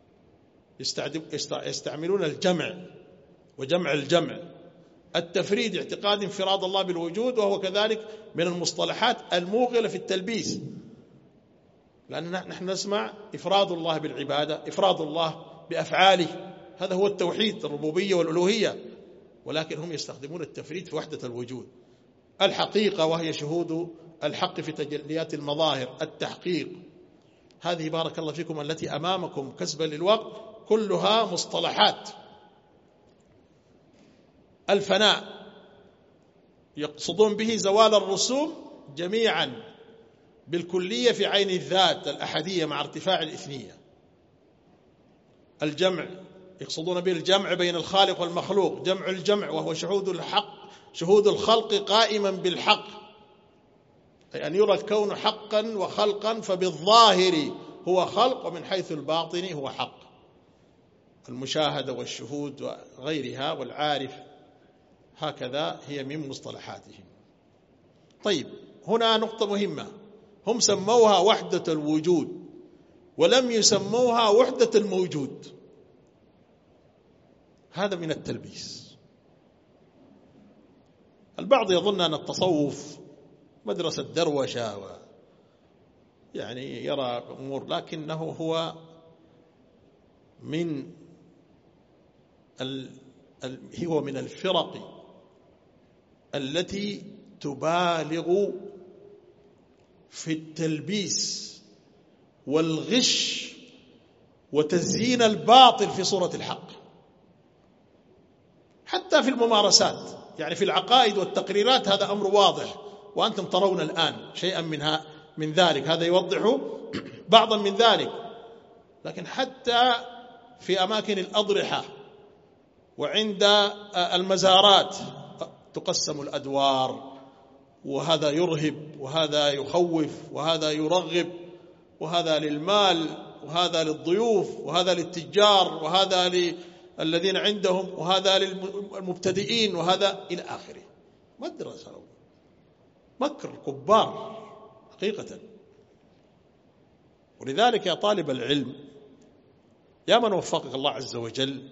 يستعملون الجمع وجمع الجمع، التفريد اعتقاد انفراد الله بالوجود، وهو كذلك من المصطلحات الموغلة في التلبيس، لأن نحن نسمع إفراد الله بالعبادة، إفراد الله بأفعاله، هذا هو التوحيد، الربوبية والألوهية. ولكن هم يستخدمون التفريد في وحدة الوجود. الحقيقة وهي شهود الحق في تجليات المظاهر، التحقيق، هذه بارك الله فيكم التي أمامكم كسبا للوقت كلها مصطلحات. الفناء يقصدون به زوال الرسوم جميعا بالكلية في عين الذات الأحدية مع ارتفاع الإثنية. الجمع يقصدون به الجمع بين الخالق والمخلوق، جمع الجمع وهو شهود الحق، شهود الخلق قائما بالحق، أي أن يرى الكون حقا وخلقا، فبالظاهر هو خلق ومن حيث الباطن هو حق. المشاهدة والشهود وغيرها والعارف، هكذا هي من مصطلحاتهم. طيب، هنا نقطة مهمة، هم سموها وحدة الوجود ولم يسموها وحدة الموجود. هذا من التلبيس. البعض يظن أن التصوف مدرسة دروشة يعني يرى أمور، لكنه هو من الفرق التي تبالغ في التلبيس والغش وتزيين الباطل في صورة الحق، حتى في الممارسات. يعني في العقائد والتقريرات هذا أمر واضح، وأنتم ترون الآن شيئا من ذلك، هذا يوضح بعضا من ذلك. لكن حتى في أماكن الأضرحة وعند المزارات تقسم الأدوار، وهذا يرهب وهذا يخوف وهذا يرغب، وهذا للمال وهذا للضيوف وهذا للتجار وهذا للذين عندهم وهذا للمبتدئين وهذا إلى آخره. مدرسة مكر كبار حقيقة. ولذلك يا طالب العلم، يا من وفقك الله عز وجل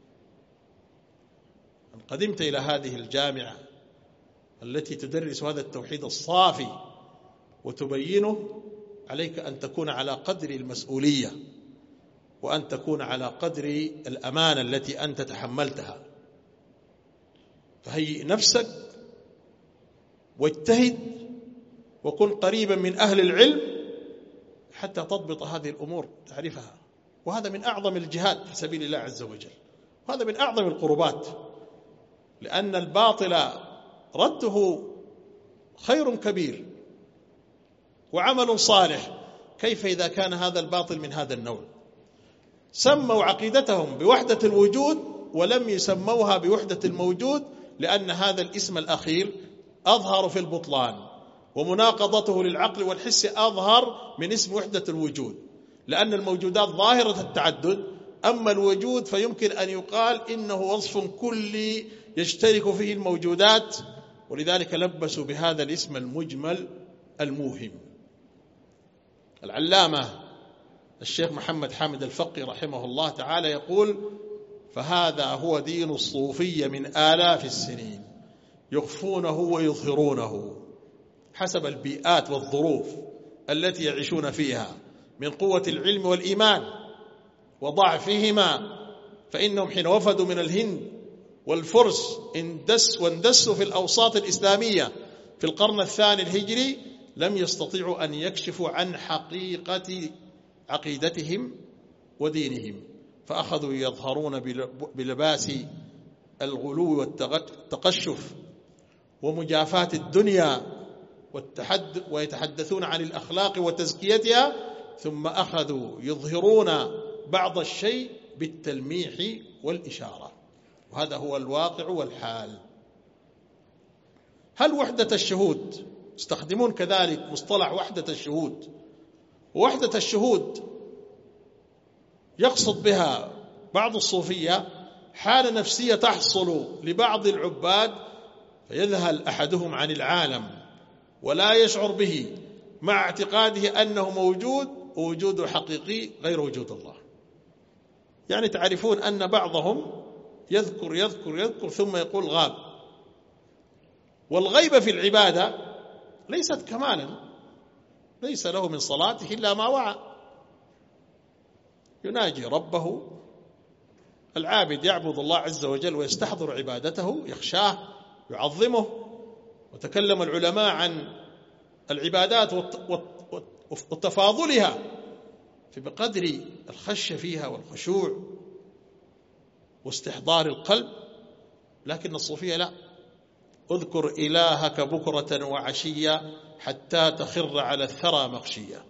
أن قدمت إلى هذه الجامعة التي تدرس هذا التوحيد الصافي وتبينه، عليك أن تكون على قدر المسؤولية، وأن تكون على قدر الأمانة التي أنت تحملتها. فهيئ نفسك واجتهد وكن قريبا من أهل العلم حتى تضبط هذه الأمور تعرفها. وهذا من أعظم الجهاد في سبيل الله عز وجل، وهذا من أعظم القربات، لأن الباطل رده خير كبير وعمل صالح. كيف إذا كان هذا الباطل من هذا النوع؟ سموا عقيدتهم بوحدة الوجود ولم يسموها بوحدة الموجود، لأن هذا الاسم الأخير أظهر في البطلان، ومناقضته للعقل والحس أظهر من اسم وحدة الوجود، لأن الموجودات ظاهرة التعدد، أما الوجود فيمكن أن يقال إنه وصف كلي يشترك فيه الموجودات، ولذلك لبسوا بهذا الاسم المجمل الموهم. العلامة الشيخ محمد حامد الفقي رحمه الله تعالى يقول: فهذا هو دين الصوفية من آلاف السنين، يخفونه ويظهرونه حسب البيئات والظروف التي يعيشون فيها من قوة العلم والإيمان وضعفهما. فإنهم حين وفدوا من الهند والفرس واندسوا في الأوساط الإسلامية في القرن الثاني الهجري، لم يستطيعوا أن يكشفوا عن حقيقة عقيدتهم ودينهم، فأخذوا يظهرون بلباس الغلو والتقشف ومجافاة الدنيا ويتحدثون عن الأخلاق وتزكيتها، ثم أخذوا يظهرون بعض الشيء بالتلميح والإشارة، وهذا هو الواقع والحال. هل وحدة الشهود يستخدمون كذلك مصطلح وحدة الشهود؟ وحدة الشهود يقصد بها بعض الصوفية حالة نفسية تحصل لبعض العباد، فيذهل أحدهم عن العالم ولا يشعر به، مع اعتقاده أنه موجود ووجوده حقيقي غير وجود الله. يعني تعرفون أن بعضهم يذكر يذكر يذكر ثم يقول غاب. والغيبة في العبادة ليست كمالا، ليس له من صلاته إلا ما وعى، يناجي ربه العابد يعبد الله عز وجل ويستحضر عبادته، يخشاه، يعظمه. وتكلم العلماء عن العبادات وتفاضلها بقدر الخشية فيها والخشوع واستحضار القلب. لكن الصوفية لا، اذكر إلهك بكرة وعشية حتى تخر على الثرى مغشية،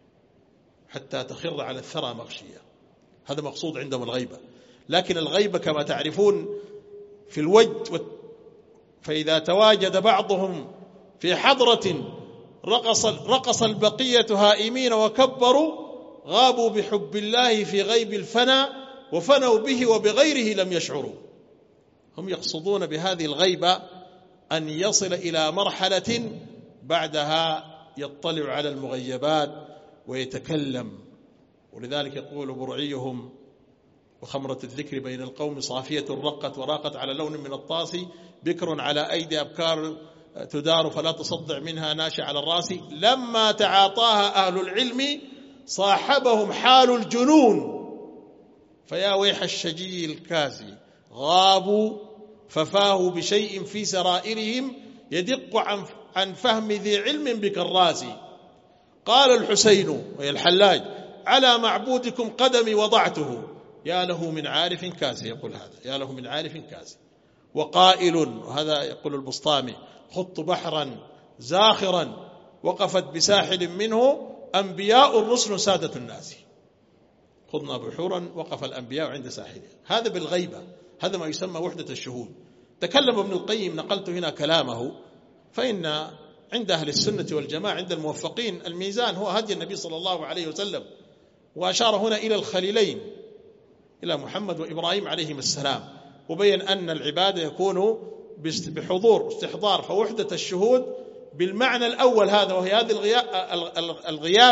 حتى تخر على الثرى مغشية. هذا مقصود عندهم الغيبة. لكن الغيبة كما تعرفون في الوجد، فإذا تواجد بعضهم في حضرة رقص البقية هائمين وكبروا، غابوا بحب الله في غيب الفنا، وفنوا به وبغيره لم يشعروا. هم يقصدون بهذه الغيبة أن يصل إلى مرحلة بعدها يطلع على المغيبات ويتكلم. ولذلك يقول برعيهم: وخمرة الذكر بين القوم صافية رقت وراقت على لون من الطاس، بكر على أيدي أبكار تدار فلا تصدع منها ناشئ على الراس. لما تعاطاها أهل العلم صاحبهم حال الجنون، فيا ويح الشجي الكازي، غابوا ففاه بشيء في سرائرهم يدق عن فهم ذي علم بكراس. قال الحسين وهي الحلاج: على معبودكم قدمي وضعته، يا له من عارف كاسي. يقول هذا: يا له من عارف كاسي. وقائل، وهذا يقول البسطامي: خط بحرا زاخرا وقفت بساحل منه أنبياء الرسل سادة الناس. خضنا بحورا وقف الأنبياء عند ساحلها. هذا بالغيبة، هذا ما يسمى وحدة الشهود. تكلم ابن القيم، نقلت هنا كلامه، فإن عند أهل السنة والجماعة عند الموفقين الميزان هو هدي النبي صلى الله عليه وسلم. وأشار هنا إلى الخليلين، إلى محمد وإبراهيم عليهم السلام، وبين أن العبادة يكون بحضور استحضار. فوحدة الشهود بالمعنى الأول هذا، وهي هذه الغياب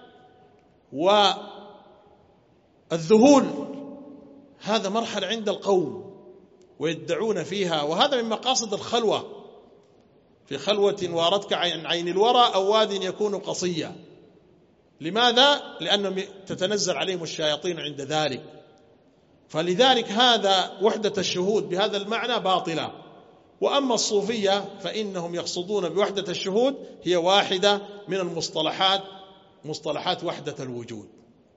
والذهول، هذا مرحلة عند القوم ويدعون فيها. وهذا من مقاصد الخلوة، في خلوة واردك عن عين الورى أو واد يكون قصيا. لماذا؟ لأنهم تتنزل عليهم الشياطين عند ذلك. فلذلك هذا وحدة الشهود بهذا المعنى باطلة. وأما الصوفية فإنهم يقصدون بوحدة الشهود هي واحدة من المصطلحات، مصطلحات وحدة الوجود،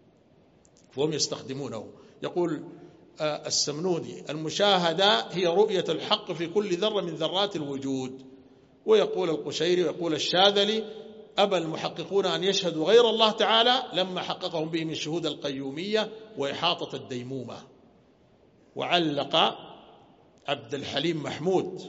وهم يستخدمونه. يقول السمنودي: المشاهدة هي رؤية الحق في كل ذرة من ذرات الوجود. ويقول القشيري ويقول الشاذلي: أبى المحققون أن يشهدوا غير الله تعالى لما حققهم به من شهود القيومية وإحاطة الديمومة. وعلق عبد الحليم محمود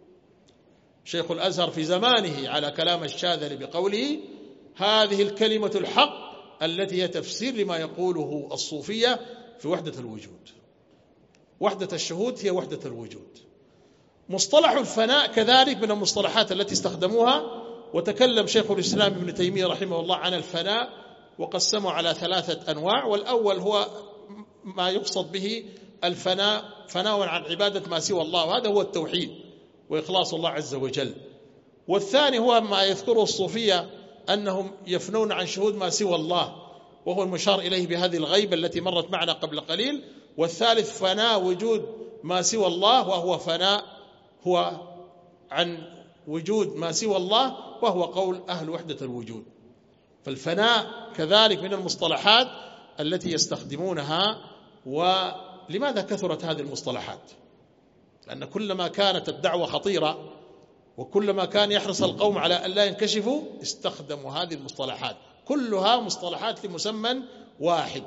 شيخ الأزهر في زمانه على كلام الشاذلي بقوله: هذه الكلمة الحق التي هي تفسير لما يقوله الصوفية في وحدة الوجود. وحدة الشهود هي وحدة الوجود. مصطلح الفناء كذلك من المصطلحات التي استخدموها. وتكلم شيخ الإسلام ابن تيمية رحمه الله عن الفناء وقسمه على 3 أنواع. والأول هو ما يقصد به الفناء، فناء عن عبادة ما سوى الله، وهذا هو التوحيد وإخلاص الله عز وجل. والثاني هو ما يذكره الصوفية أنهم يفنون عن شهود ما سوى الله، وهو المشار إليه بهذه الغيبة التي مرت معنا قبل قليل. والثالث فناء وجود ما سوى الله، وهو فناء هو عن وجود ما سوى الله، وهو قول أهل وحدة الوجود. فالفناء كذلك من المصطلحات التي يستخدمونها. ولماذا كثرت هذه المصطلحات؟ لأن كلما كانت الدعوة خطيرة وكلما كان يحرص القوم على أن لا ينكشفوا استخدموا هذه المصطلحات، كلها مصطلحات لمسمى واحد.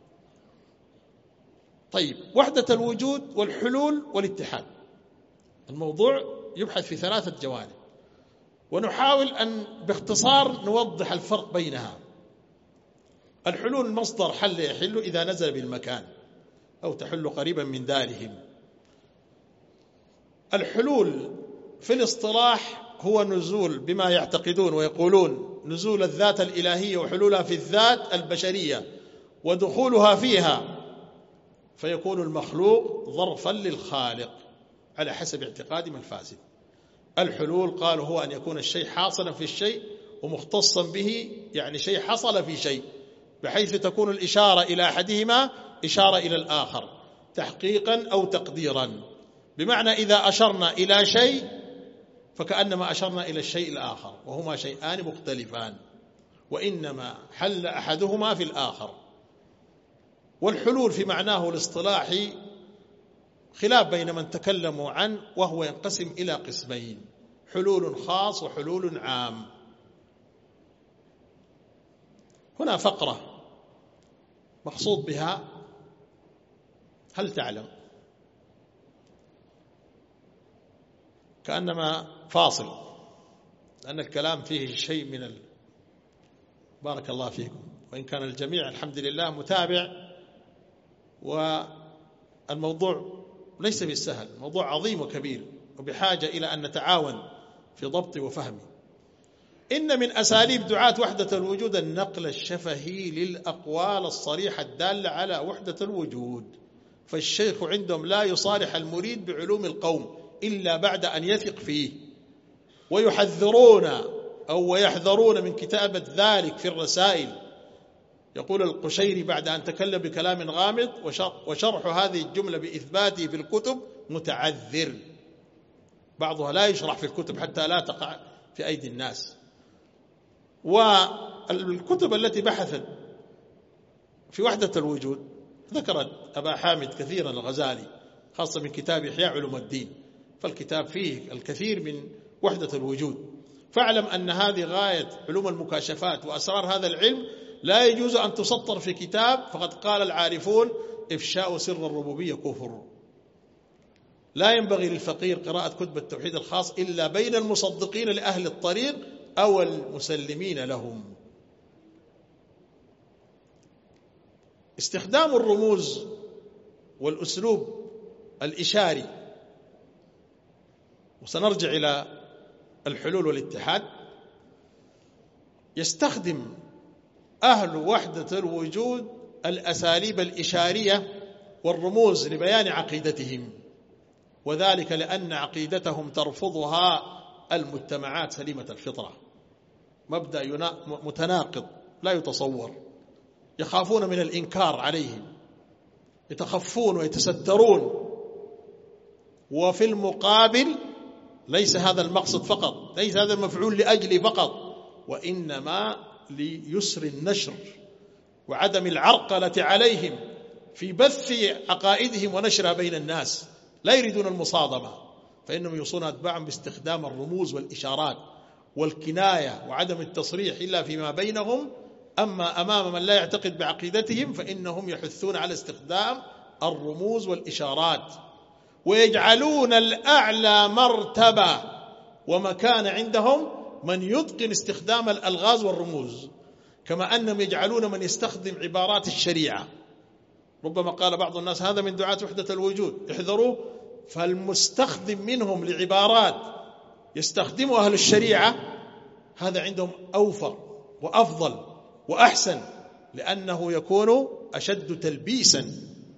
طيب، وحدة الوجود والحلول والاتحاد، الموضوع يبحث في 3 جوانب، ونحاول أن باختصار نوضح الفرق بينها. الحلول مصدر حل يحل إذا نزل بالمكان أو تحل قريبا من دارهم. الحلول في الاصطلاح هو نزول بما يعتقدون ويقولون نزول الذات الإلهية وحلولها في الذات البشرية ودخولها فيها، فيكون المخلوق ظرفا للخالق على حسب اعتقادهم الفاسد. الحلول قالوا هو أن يكون الشيء حاصلا في الشيء ومختصا به، يعني شيء حصل في شيء، بحيث تكون الإشارة إلى أحدهما إشارة إلى الآخر. تحقيقا أو تقديرا، بمعنى إذا أشرنا إلى شيء فكأنما أشرنا إلى الشيء الآخر، وهما شيئان مختلفان، وإنما حل أحدهما في الآخر. والحلول في معناه الاصطلاحي خلاف بين من تكلموا عنه، وهو ينقسم إلى قسمين: حلول خاص وحلول عام. هنا فقرة مقصود بها هل تعلم، كأنما فاصل، لأن الكلام فيه شيء من بارك الله فيكم، وإن كان الجميع الحمد لله متابع، والموضوع ليس بالسهل، موضوع عظيم وكبير، وبحاجة إلى أن نتعاون في ضبط وفهمه. إن من أساليب دعاة وحدة الوجود النقل الشفهي للأقوال الصريحة الدالة على وحدة الوجود، فالشيخ عندهم لا يصالح المريد بعلوم القوم إلا بعد أن يثق فيه، ويحذرون من كتابة ذلك في الرسائل. يقول القشيري بعد أن تكلم بكلام غامض: وشرح هذه الجملة بإثباته في الكتب متعذر، بعضها لا يشرح في الكتب حتى لا تقع في أيدي الناس. والكتب التي بحثت في وحدة الوجود ذكرت أبا حامد كثيرا الغزالي، خاصة من كتاب إحياء علوم الدين، فالكتاب فيه الكثير من وحدة الوجود. فاعلم أن هذه غاية علوم المكاشفات وأسرار هذا العلم، لا يجوز أن تسطر في كتاب، فقد قال العارفون: إفشاء سر الربوبية كفر. لا ينبغي للفقير قراءة كتب التوحيد الخاص إلا بين المصدقين لأهل الطريق أو المسلمين لهم. استخدام الرموز والأسلوب الإشاري، وسنرجع إلى الحلول والاتحاد. يستخدم أهل وحدة الوجود الأساليب الإشارية والرموز لبيان عقيدتهم، وذلك لأن عقيدتهم ترفضها المجتمعات سليمة الفطرة. مبدأ متناقض لا يتصور، يخافون من الإنكار عليهم، يتخفون ويتسترون. وفي المقابل ليس هذا المقصد فقط، ليس هذا المفعول لأجل فقط، وإنما ليسر النشر وعدم العرقلة عليهم في بث عقائدهم ونشرها بين الناس. لا يريدون المصادمة، فإنهم يوصون أتباعهم باستخدام الرموز والإشارات والكناية وعدم التصريح إلا فيما بينهم. أما أمام من لا يعتقد بعقيدتهم فإنهم يحثون على استخدام الرموز والإشارات، ويجعلون الأعلى مرتبة ومكان عندهم من يتقن استخدام الألغاز والرموز، كما أنهم يجعلون من يستخدم عبارات الشريعة. ربما قال بعض الناس: هذا من دعاة وحدة الوجود، احذروا. فالمستخدم منهم لعبارات يستخدمها أهل الشريعة هذا عندهم أوفر وأفضل وأحسن، لأنه يكون أشد تلبيسا،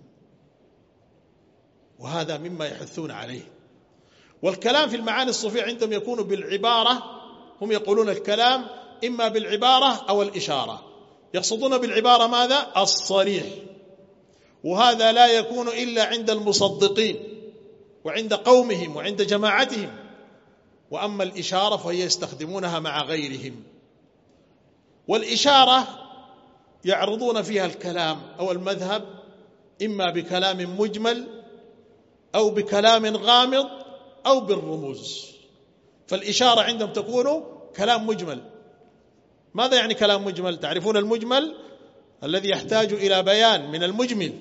وهذا مما يحثون عليه. والكلام في المعاني الصوفية عندهم يكون بالعبارة، هم يقولون الكلام إما بالعبارة أو الإشارة. يقصدون بالعبارة ماذا؟ الصريح، وهذا لا يكون إلا عند المصدقين وعند قومهم وعند جماعتهم. وأما الإشارة فهي يستخدمونها مع غيرهم. والإشارة يعرضون فيها الكلام أو المذهب إما بكلام مجمل أو بكلام غامض أو بالرموز. فالإشارة عندهم تكون كلام مجمل. ماذا يعني كلام مجمل؟ تعرفون الذي يحتاج إلى بيان من المجمل،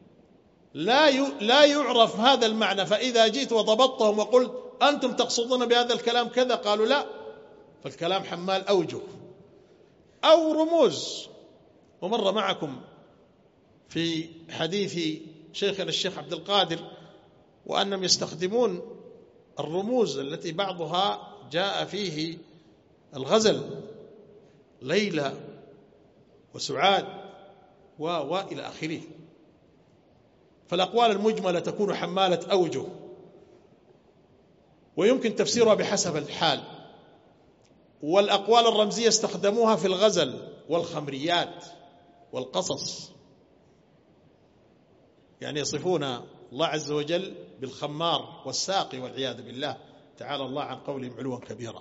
لا يعرف هذا المعنى، فإذا جئت وضبطتهم وقلت أنتم تقصدون بهذا الكلام كذا، قالوا لا، فالكلام حمال أوجه أو رموز. ومر معكم في حديث شيخنا الشيخ عبد القادر وأنهم يستخدمون الرموز التي بعضها جاء فيه الغزل، ليلى وسعاد وإلى آخره. فالأقوال المجملة تكون حمالة أوجه، ويمكن تفسيرها بحسب الحال. والأقوال الرمزية استخدموها في الغزل والخمريات والقصص. يعني يصفون الله عز وجل بالخمار والساقي والعياذ بالله تعالى الله عن قولهم علوا كبيرا.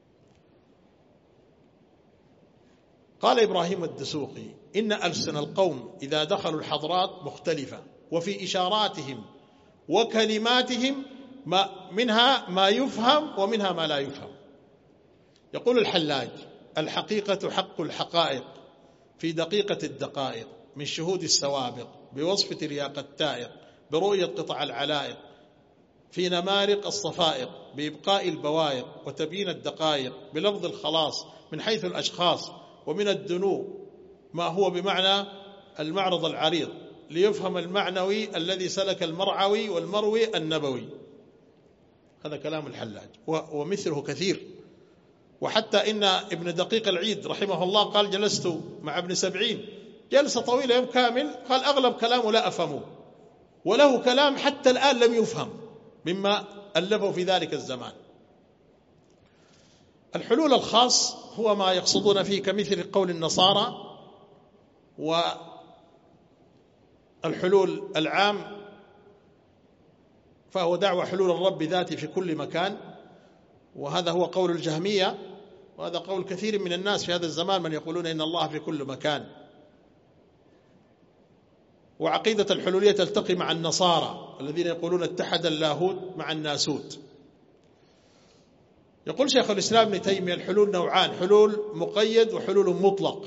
قال إبراهيم الدسوقي: إن ألسن القوم إذا دخلوا الحضرات مختلفة، وفي إشاراتهم وكلماتهم منها ما يفهم ومنها ما لا يفهم. يقول الحلاج: الحقيقة حق الحقائق في دقيقة الدقائق، من شهود السوابق بوصف ترياق التائق، برؤية قطع العلائق، في نمارق الصفائق بإبقاء البوائق، وتبيين الدقائق بلفظ الخلاص من حيث الأشخاص، ومن الدنو ما هو بمعنى المعرض العريض ليفهم المعنوي الذي سلك المرعوي والمروي النبوي. هذا كلام الحلاج ومثله كثير. وحتى إن ابن دقيق العيد رحمه الله قال: جلست مع ابن سبعين جلسة طويلة يوم كامل، قال أغلب كلامه لا أفهمه، وله كلام حتى الآن لم يفهم مما ألفه في ذلك الزمان. الحلول الخاص هو ما يقصدون فيه كمثل قول النصارى، والحلول العام فهو دعوة حلول الرب بذاته في كل مكان، وهذا هو قول الجهمية، وهذا قول كثير من الناس في هذا الزمان من يقولون إن الله في كل مكان. وعقيدة الحلولية تلتقي مع النصارى الذين يقولون اتحد اللاهوت مع الناسوت. يقول شيخ الإسلام ابن تيمية: الحلول نوعان: حلول مقيد وحلول مطلق.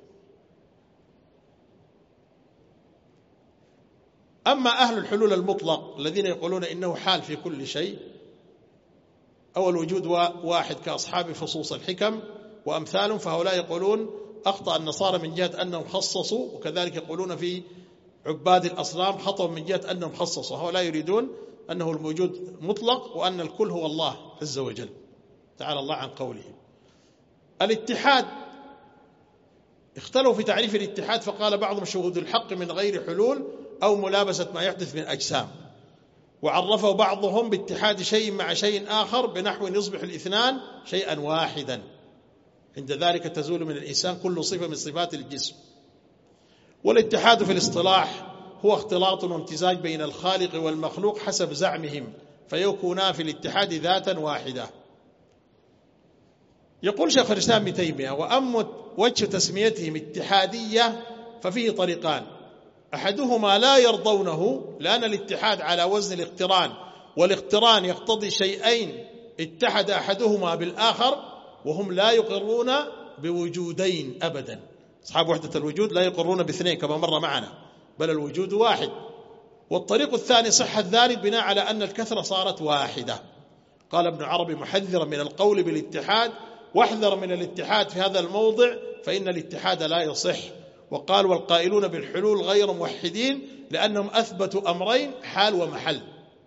أما أهل الحلول المطلق الذين يقولون إنه حال في كل شيء أو الوجود واحد كأصحاب فصوص الحكم وأمثالهم، فهؤلاء يقولون أخطأ النصارى من جهة أنهم خصصوا، وكذلك يقولون في عباد الأصنام خطأ من جهة أنهم خصصوا. هؤلاء يريدون أنه الموجود مطلق وأن الكل هو الله عز وجل تعالى الله عن قوله. الاتحاد اختلوا في تعريف الاتحاد، فقال بعضهم شهود الحق من غير حلول أو ملابسة ما يحدث من أجسام، وعرفوا بعضهم باتحاد شيء مع شيء آخر بنحو يصبح الاثنان شيئا واحدا، عند ذلك تزول من الإنسان كل صفة من صفات الجسم. والاتحاد في الاصطلاح هو اختلاط وامتزاج بين الخالق والمخلوق حسب زعمهم، فيكونا في الاتحاد ذاتا واحدة. يقول شيخ الإسلام ابن تيمية: وأما وجه تسميتهم اتحادية ففيه طريقان: أحدهما لا يرضونه، لأن الاتحاد على وزن الاقتران، والاقتران يقتضي شيئين اتحد أحدهما بالآخر، وهم لا يقرون بوجودين أبدا. أصحاب وحدة الوجود لا يقرون باثنين كما مر معنا، بل الوجود واحد. والطريق الثاني صحة ذلك بناء على أن الكثرة صارت واحدة. قال ابن عربي محذرا من القول بالاتحاد: واحذر من الاتحاد في هذا الموضع فإن الاتحاد لا يصح. وقال: والقائلون بالحلول غير موحدين لأنهم أثبتوا أمرين: حال ومحل.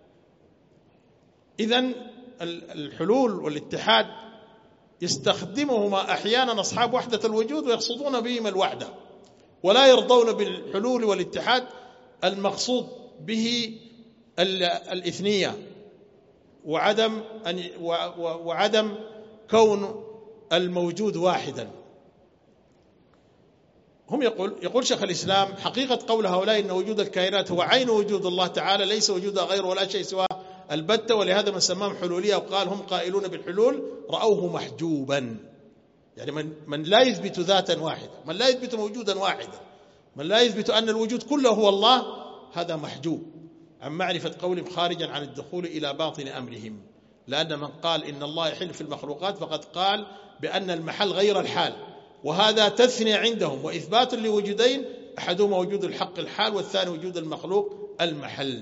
إذن الحلول والاتحاد يستخدمهما أحيانا أصحاب وحدة الوجود ويقصدون بهما الوحدة، ولا يرضون بالحلول والاتحاد المقصود به الإثنية وعدم كون الموجود واحدا. هم يقول شيخ الإسلام: حقيقة قول هؤلاء إن وجود الكائنات هو عين وجود الله تعالى، ليس وجود غيره ولا شيء سواه البتة، ولهذا من سماهم حلولية وقال هم قائلون بالحلول رأوه محجوبا. يعني من لا يثبت ذاتا واحدة، من لا يثبت موجودا واحدا، من لا يثبت أن الوجود كله هو الله، هذا محجوب عن معرفة قولهم خارجا عن الدخول إلى باطن أمرهم. لأن من قال إن الله يحل في المخلوقات فقد قال بأن المحل غير الحال، وهذا تثنية عندهم وإثبات لوجودين: أحدهما وجود الحق الحال، والثاني وجود المخلوق المحل.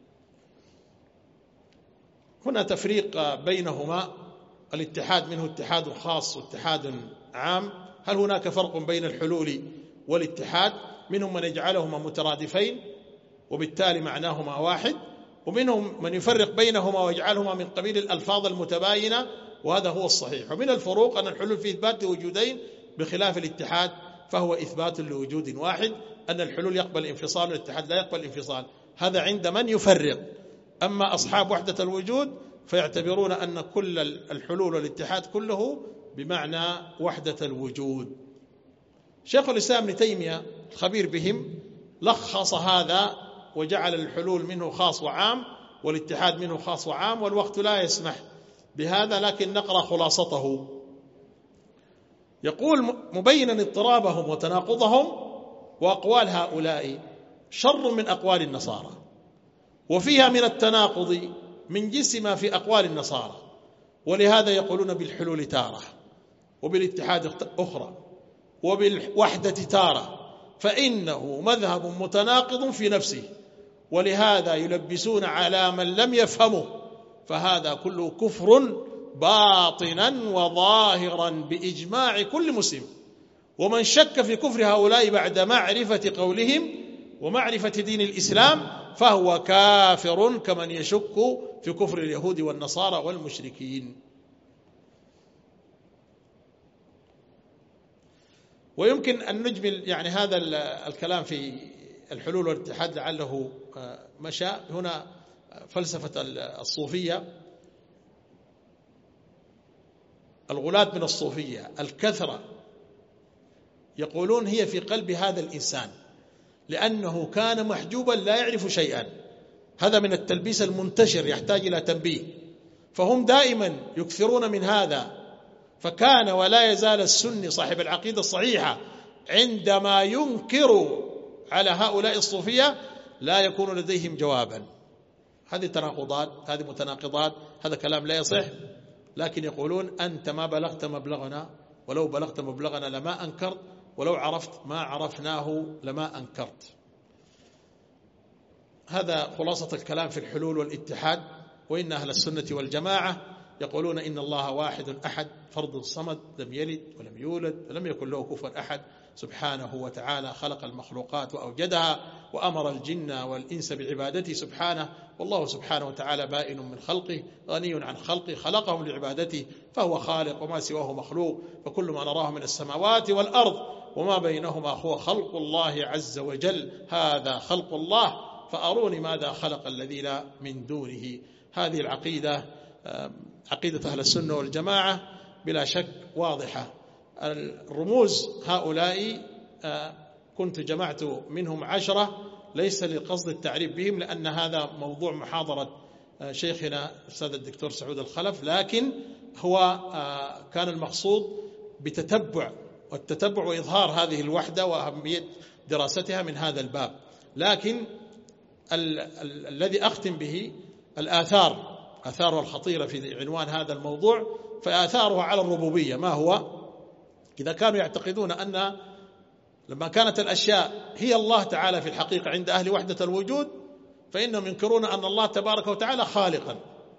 هنا تفريق بينهما، الاتحاد منه اتحاد خاص واتحاد عام. هل هناك فرق بين الحلول والاتحاد؟ منهم من يجعلهما مترادفين وبالتالي معناهما واحد، ومنهم من يفرق بينهما ويجعلهما من قبيل الألفاظ المتباينة، وهذا هو الصحيح. ومن الفروق أن الحلول في إثبات لوجودين بخلاف الاتحاد فهو إثبات لوجود واحد، أن الحلول يقبل انفصال والاتحاد لا يقبل انفصال. هذا عند من يفرق. أما أصحاب وحدة الوجود فيعتبرون أن كل الحلول والاتحاد كله بمعنى وحدة الوجود. شيخ الإسلام ابن تيمية الخبير بهم لخص هذا وجعل الحلول منه خاص وعام والاتحاد منه خاص وعام، والوقت لا يسمح بهذا، لكن نقرأ خلاصته. يقول مبينا اضطرابهم وتناقضهم: وأقوال هؤلاء شر من أقوال النصارى، وفيها من التناقض من جنس ما في أقوال النصارى، ولهذا يقولون بالحلول تارة، وبالاتحاد أخرى، وبالوحدة تارة، فإنه مذهب متناقض في نفسه، ولهذا يلبسون على من لم يفهمه، فهذا كله كفر باطنا وظاهرا بإجماع كل مسلم. ومن شك في كفر هؤلاء بعد معرفة قولهم ومعرفة دين الإسلام فهو كافر كمن يشك في كفر اليهود والنصارى والمشركين. ويمكن أن نجمل يعني هذا الكلام في الحلول والاتحاد لعله مشى هنا. فلسفة الصوفية، الغلاة من الصوفية الكثرة يقولون هي في قلب هذا الإنسان، لأنه كان محجوبا لا يعرف شيئا. هذا من التلبيس المنتشر يحتاج إلى تنبيه، فهم دائما يكثرون من هذا. فكان ولا يزال السني صاحب العقيدة الصحيحة عندما ينكر على هؤلاء الصوفية لا يكون لديهم جوابا. هذه تناقضات، هذه متناقضات، هذا كلام لا يصح. لكن يقولون أنت ما بلغت مبلغنا، ولو بلغت مبلغنا لما أنكرت، ولو عرفت ما عرفناه لما أنكرت. هذا خلاصة الكلام في الحلول والاتحاد. وإن أهل السنة والجماعة يقولون إن الله واحد أحد فرد صمد لم يلد ولم يولد ولم يكن له كفوا أحد، سبحانه وتعالى خلق المخلوقات وأوجدها وأمر الجن والإنس بعبادته سبحانه، والله سبحانه وتعالى بائن من خلقه غني عن خلقه، خلقهم لعبادته فهو خالق وما سواه مخلوق، فكل ما نراه من السماوات والأرض وما بينهما هو خلق الله عز وجل، هذا خلق الله فأروني ماذا خلق الذين من دونه. هذه العقيدة عقيدة أهل السنة والجماعة بلا شك واضحة. الرموز هؤلاء كنت جمعت منهم 10، ليس لقصد التعريف بهم لأن هذا موضوع محاضرة شيخنا أستاذ الدكتور سعود الخلف، لكن هو كان المقصود بتتبع والتتبع وإظهار هذه الوحدة وأهمية دراستها من هذا الباب. لكن الذي أختم به الآثار الخطيرة في عنوان هذا الموضوع، فآثاره على الربوبية ما هو؟ إذا كانوا يعتقدون أن لما كانت الأشياء هي الله تعالى في الحقيقة عند أهل وحدة الوجود، فإنهم ينكرون أن الله تبارك وتعالى خالقا،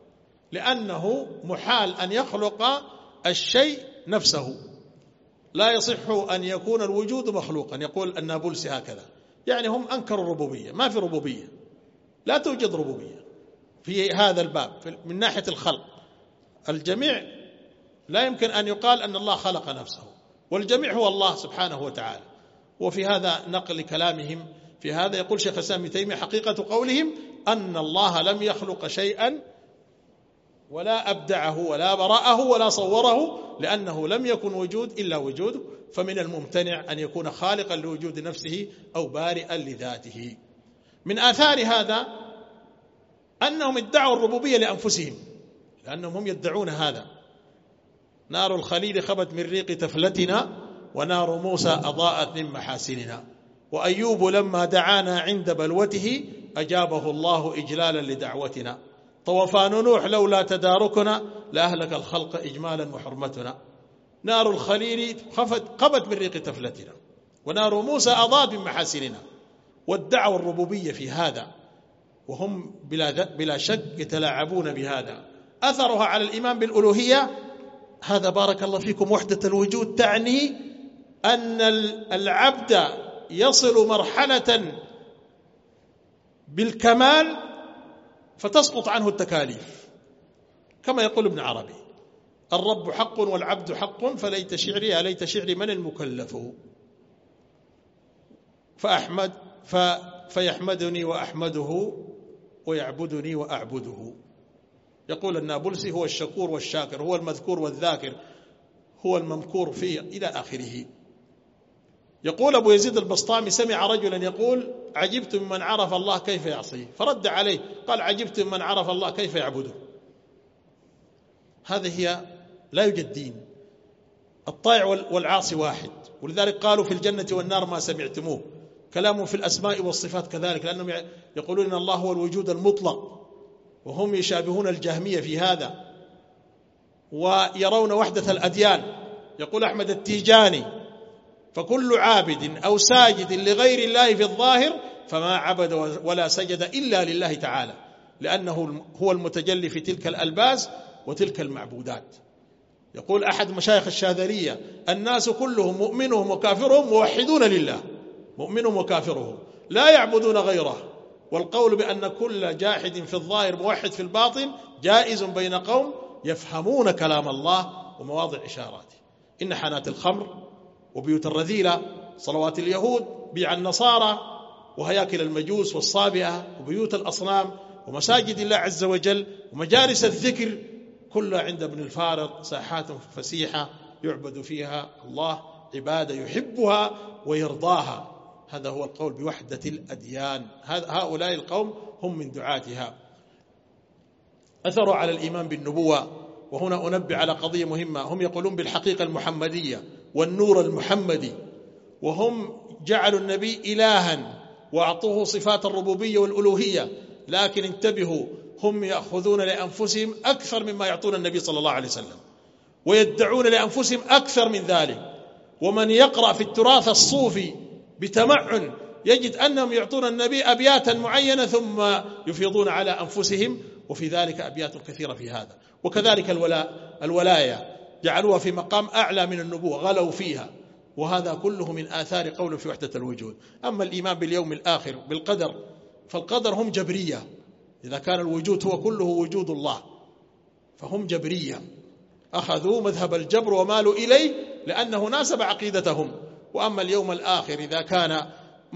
لأنه محال أن يخلق الشيء نفسه، لا يصح أن يكون الوجود مخلوقا. يقول النابلسي هكذا، يعني هم أنكروا الربوبية، ما في ربوبية، لا توجد ربوبية في هذا الباب من ناحية الخلق. الجميع لا يمكن أن يقال أن الله خلق نفسه، والجميع هو الله سبحانه وتعالى. وفي هذا نقل كلامهم في هذا يقول شيخ الإسلام ابن تيمية: حقيقة قولهم أن الله لم يخلق شيئا ولا أبدعه ولا برأه ولا صوره، لأنه لم يكن وجود إلا وجوده، فمن الممتنع أن يكون خالقا لوجود نفسه أو بارئا لذاته. من آثار هذا أنهم ادعوا الربوبية لأنفسهم، لأنهم هم يدعون هذا: نار الخليل خبت من ريق تفلتنا، ونار موسى أضاءت من محاسننا، وأيوب لما دعانا عند بلوته أجابه الله إجلالا لدعوتنا، طوفان نوح لولا تداركنا لأهلك الخلق إجمالا وحرمتنا. نار الخليل خبت من ريق تفلتنا، ونار موسى أضاءت من محاسننا. وادعوا الربوبية في هذا، وهم بلا شك يتلاعبون بهذا. أثرها على الإيمان بالألوهية، هذا بارك الله فيكم وحدة الوجود تعني أن العبد يصل مرحلة بالكمال فتسقط عنه التكاليف، كما يقول ابن عربي: الرب حق والعبد حق، فليت شعري يا ليت شعري من المكلف، فيحمدني وأحمده ويعبدني وأعبده. يقول النابلسي: هو الشكور والشاكر، هو المذكور والذاكر، هو الممكور فيه، إلى آخره. يقول أبو يزيد البسطامي: سمع رجلا يقول: عجبت من عرف الله كيف يعصيه، فرد عليه قال: عجبت من عرف الله كيف يعبده. هذه هي، لا يوجد دين، الطائع والعاصي واحد. ولذلك قالوا في الجنة والنار ما سمعتموه. كلام في الأسماء والصفات كذلك، لأنهم يقولون إن الله هو الوجود المطلق، وهم يشابهون الجهمية في هذا، ويرون وحدة الأديان. يقول أحمد التيجاني: فكل عابد أو ساجد لغير الله في الظاهر فما عبد ولا سجد إلا لله تعالى، لأنه هو المتجلي في تلك الألباس وتلك المعبودات. يقول أحد مشايخ الشاذلية: الناس كلهم مؤمنهم وكافرهم موحدون لله، مؤمنهم وكافرهم لا يعبدون غيره. والقول بأن كل جاحد في الظاهر موحد في الباطن جائز بين قوم يفهمون كلام الله ومواضع إشاراته. إن حانات الخمر وبيوت الرذيلة، صلوات اليهود، بيع النصارى، وهياكل المجوس والصابئة، وبيوت الأصنام، ومساجد الله عز وجل، ومجالس الذكر، كلها عند ابن الفارض ساحات فسيحة يعبد فيها الله عبادة يحبها ويرضاها. هذا هو القول بوحدة الأديان. هؤلاء القوم هم من دعاتها. أثروا على الإيمان بالنبوة. وهنا أنبه على قضية مهمة: هم يقولون بالحقيقة المحمدية والنور المحمدي، وهم جعلوا النبي إلها وأعطوه صفات الربوبية والألوهية. لكن انتبهوا، هم يأخذون لأنفسهم أكثر مما يعطون النبي صلى الله عليه وسلم، ويدعون لأنفسهم أكثر من ذلك. ومن يقرأ في التراث الصوفي بتمعن يجد أنهم يعطون النبي أبياتا معينة ثم يفيضون على أنفسهم، وفي ذلك أبيات كثيرة في هذا. وكذلك الولاية جعلوها في مقام أعلى من النبوة، غلوا فيها، وهذا كله من آثار قول في وحدة الوجود. أما الإيمان باليوم الآخر بالقدر، فالقدر هم جبرية. إذا كان الوجود هو كله وجود الله فهم جبرية، أخذوا مذهب الجبر ومالوا إليه لأنه ناسب عقيدتهم. وأما اليوم الآخر إذا كان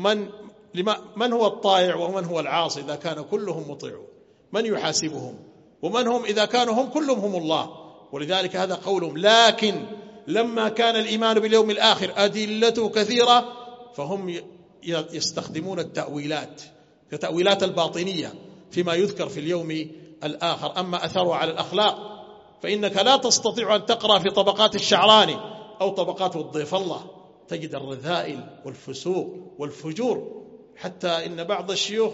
من هو الطائع ومن هو العاصي، إذا كان كلهم مطيعون، من يحاسبهم؟ ومن هم إذا كانوا هم كلهم هم الله؟ ولذلك هذا قولهم. لكن لما كان الإيمان باليوم الآخر أدلته كثيرة فهم يستخدمون التأويلات كتأويلات الباطنية فيما يذكر في اليوم الآخر. أما أثره على الأخلاق فإنك لا تستطيع أن تقرأ في طبقات الشعراني أو طبقات الضيف الله تجد الرذائل والفسوق والفجور، حتى إن بعض الشيوخ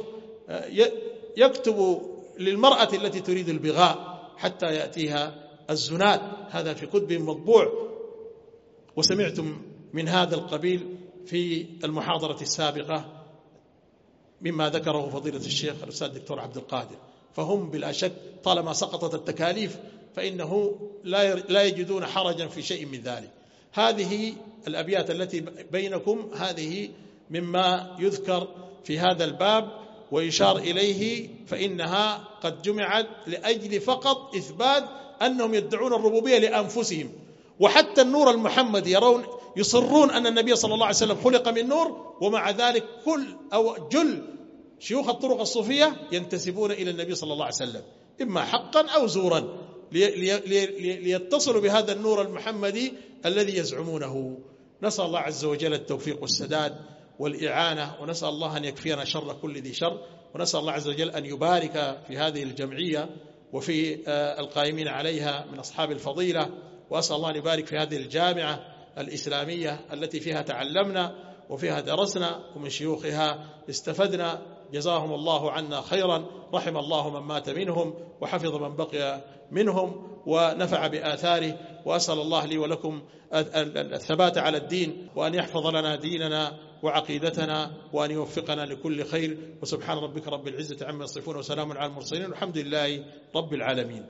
يكتب للمرأة التي تريد البغاء حتى يأتيها الزناد، هذا في كتب مطبوع. وسمعتم من هذا القبيل في المحاضرة السابقة مما ذكره فضيلة الشيخ الأستاذ الدكتور عبد القادر. فهم بلا شك طالما سقطت التكاليف فإنه لا يجدون حرجا في شيء من ذلك. هذه الأبيات التي بينكم هذه مما يذكر في هذا الباب ويشار إليه، فإنها قد جمعت لأجل فقط إثبات أنهم يدعون الربوبية لأنفسهم. وحتى النور المحمدي يصرون أن النبي صلى الله عليه وسلم خلق من نور، ومع ذلك جل شيوخ الطرق الصوفية ينتسبون إلى النبي صلى الله عليه وسلم إما حقا أو زورا ليتصلوا بهذا النور المحمدي الذي يزعمونه. نسأل الله عز وجل التوفيق والسداد والإعانة، ونسأل الله أن يكفينا شر كل ذي شر، ونسأل الله عز وجل أن يبارك في هذه الجمعية وفي القائمين عليها من أصحاب الفضيلة، وأسأل الله أن يبارك في هذه الجامعة الإسلامية التي فيها تعلمنا وفيها درسنا ومن شيوخها استفدنا. جزاهم الله عنا خيرا، رحم الله من مات منهم وحفظ من بقي منهم ونفع بآثاره. وأسأل الله لي ولكم الثبات على الدين، وأن يحفظ لنا ديننا وعقيدتنا، وأن يوفقنا لكل خير. وسبحان ربك رب العزة عما يصفون، وسلام على المرسلين، والحمد لله رب العالمين.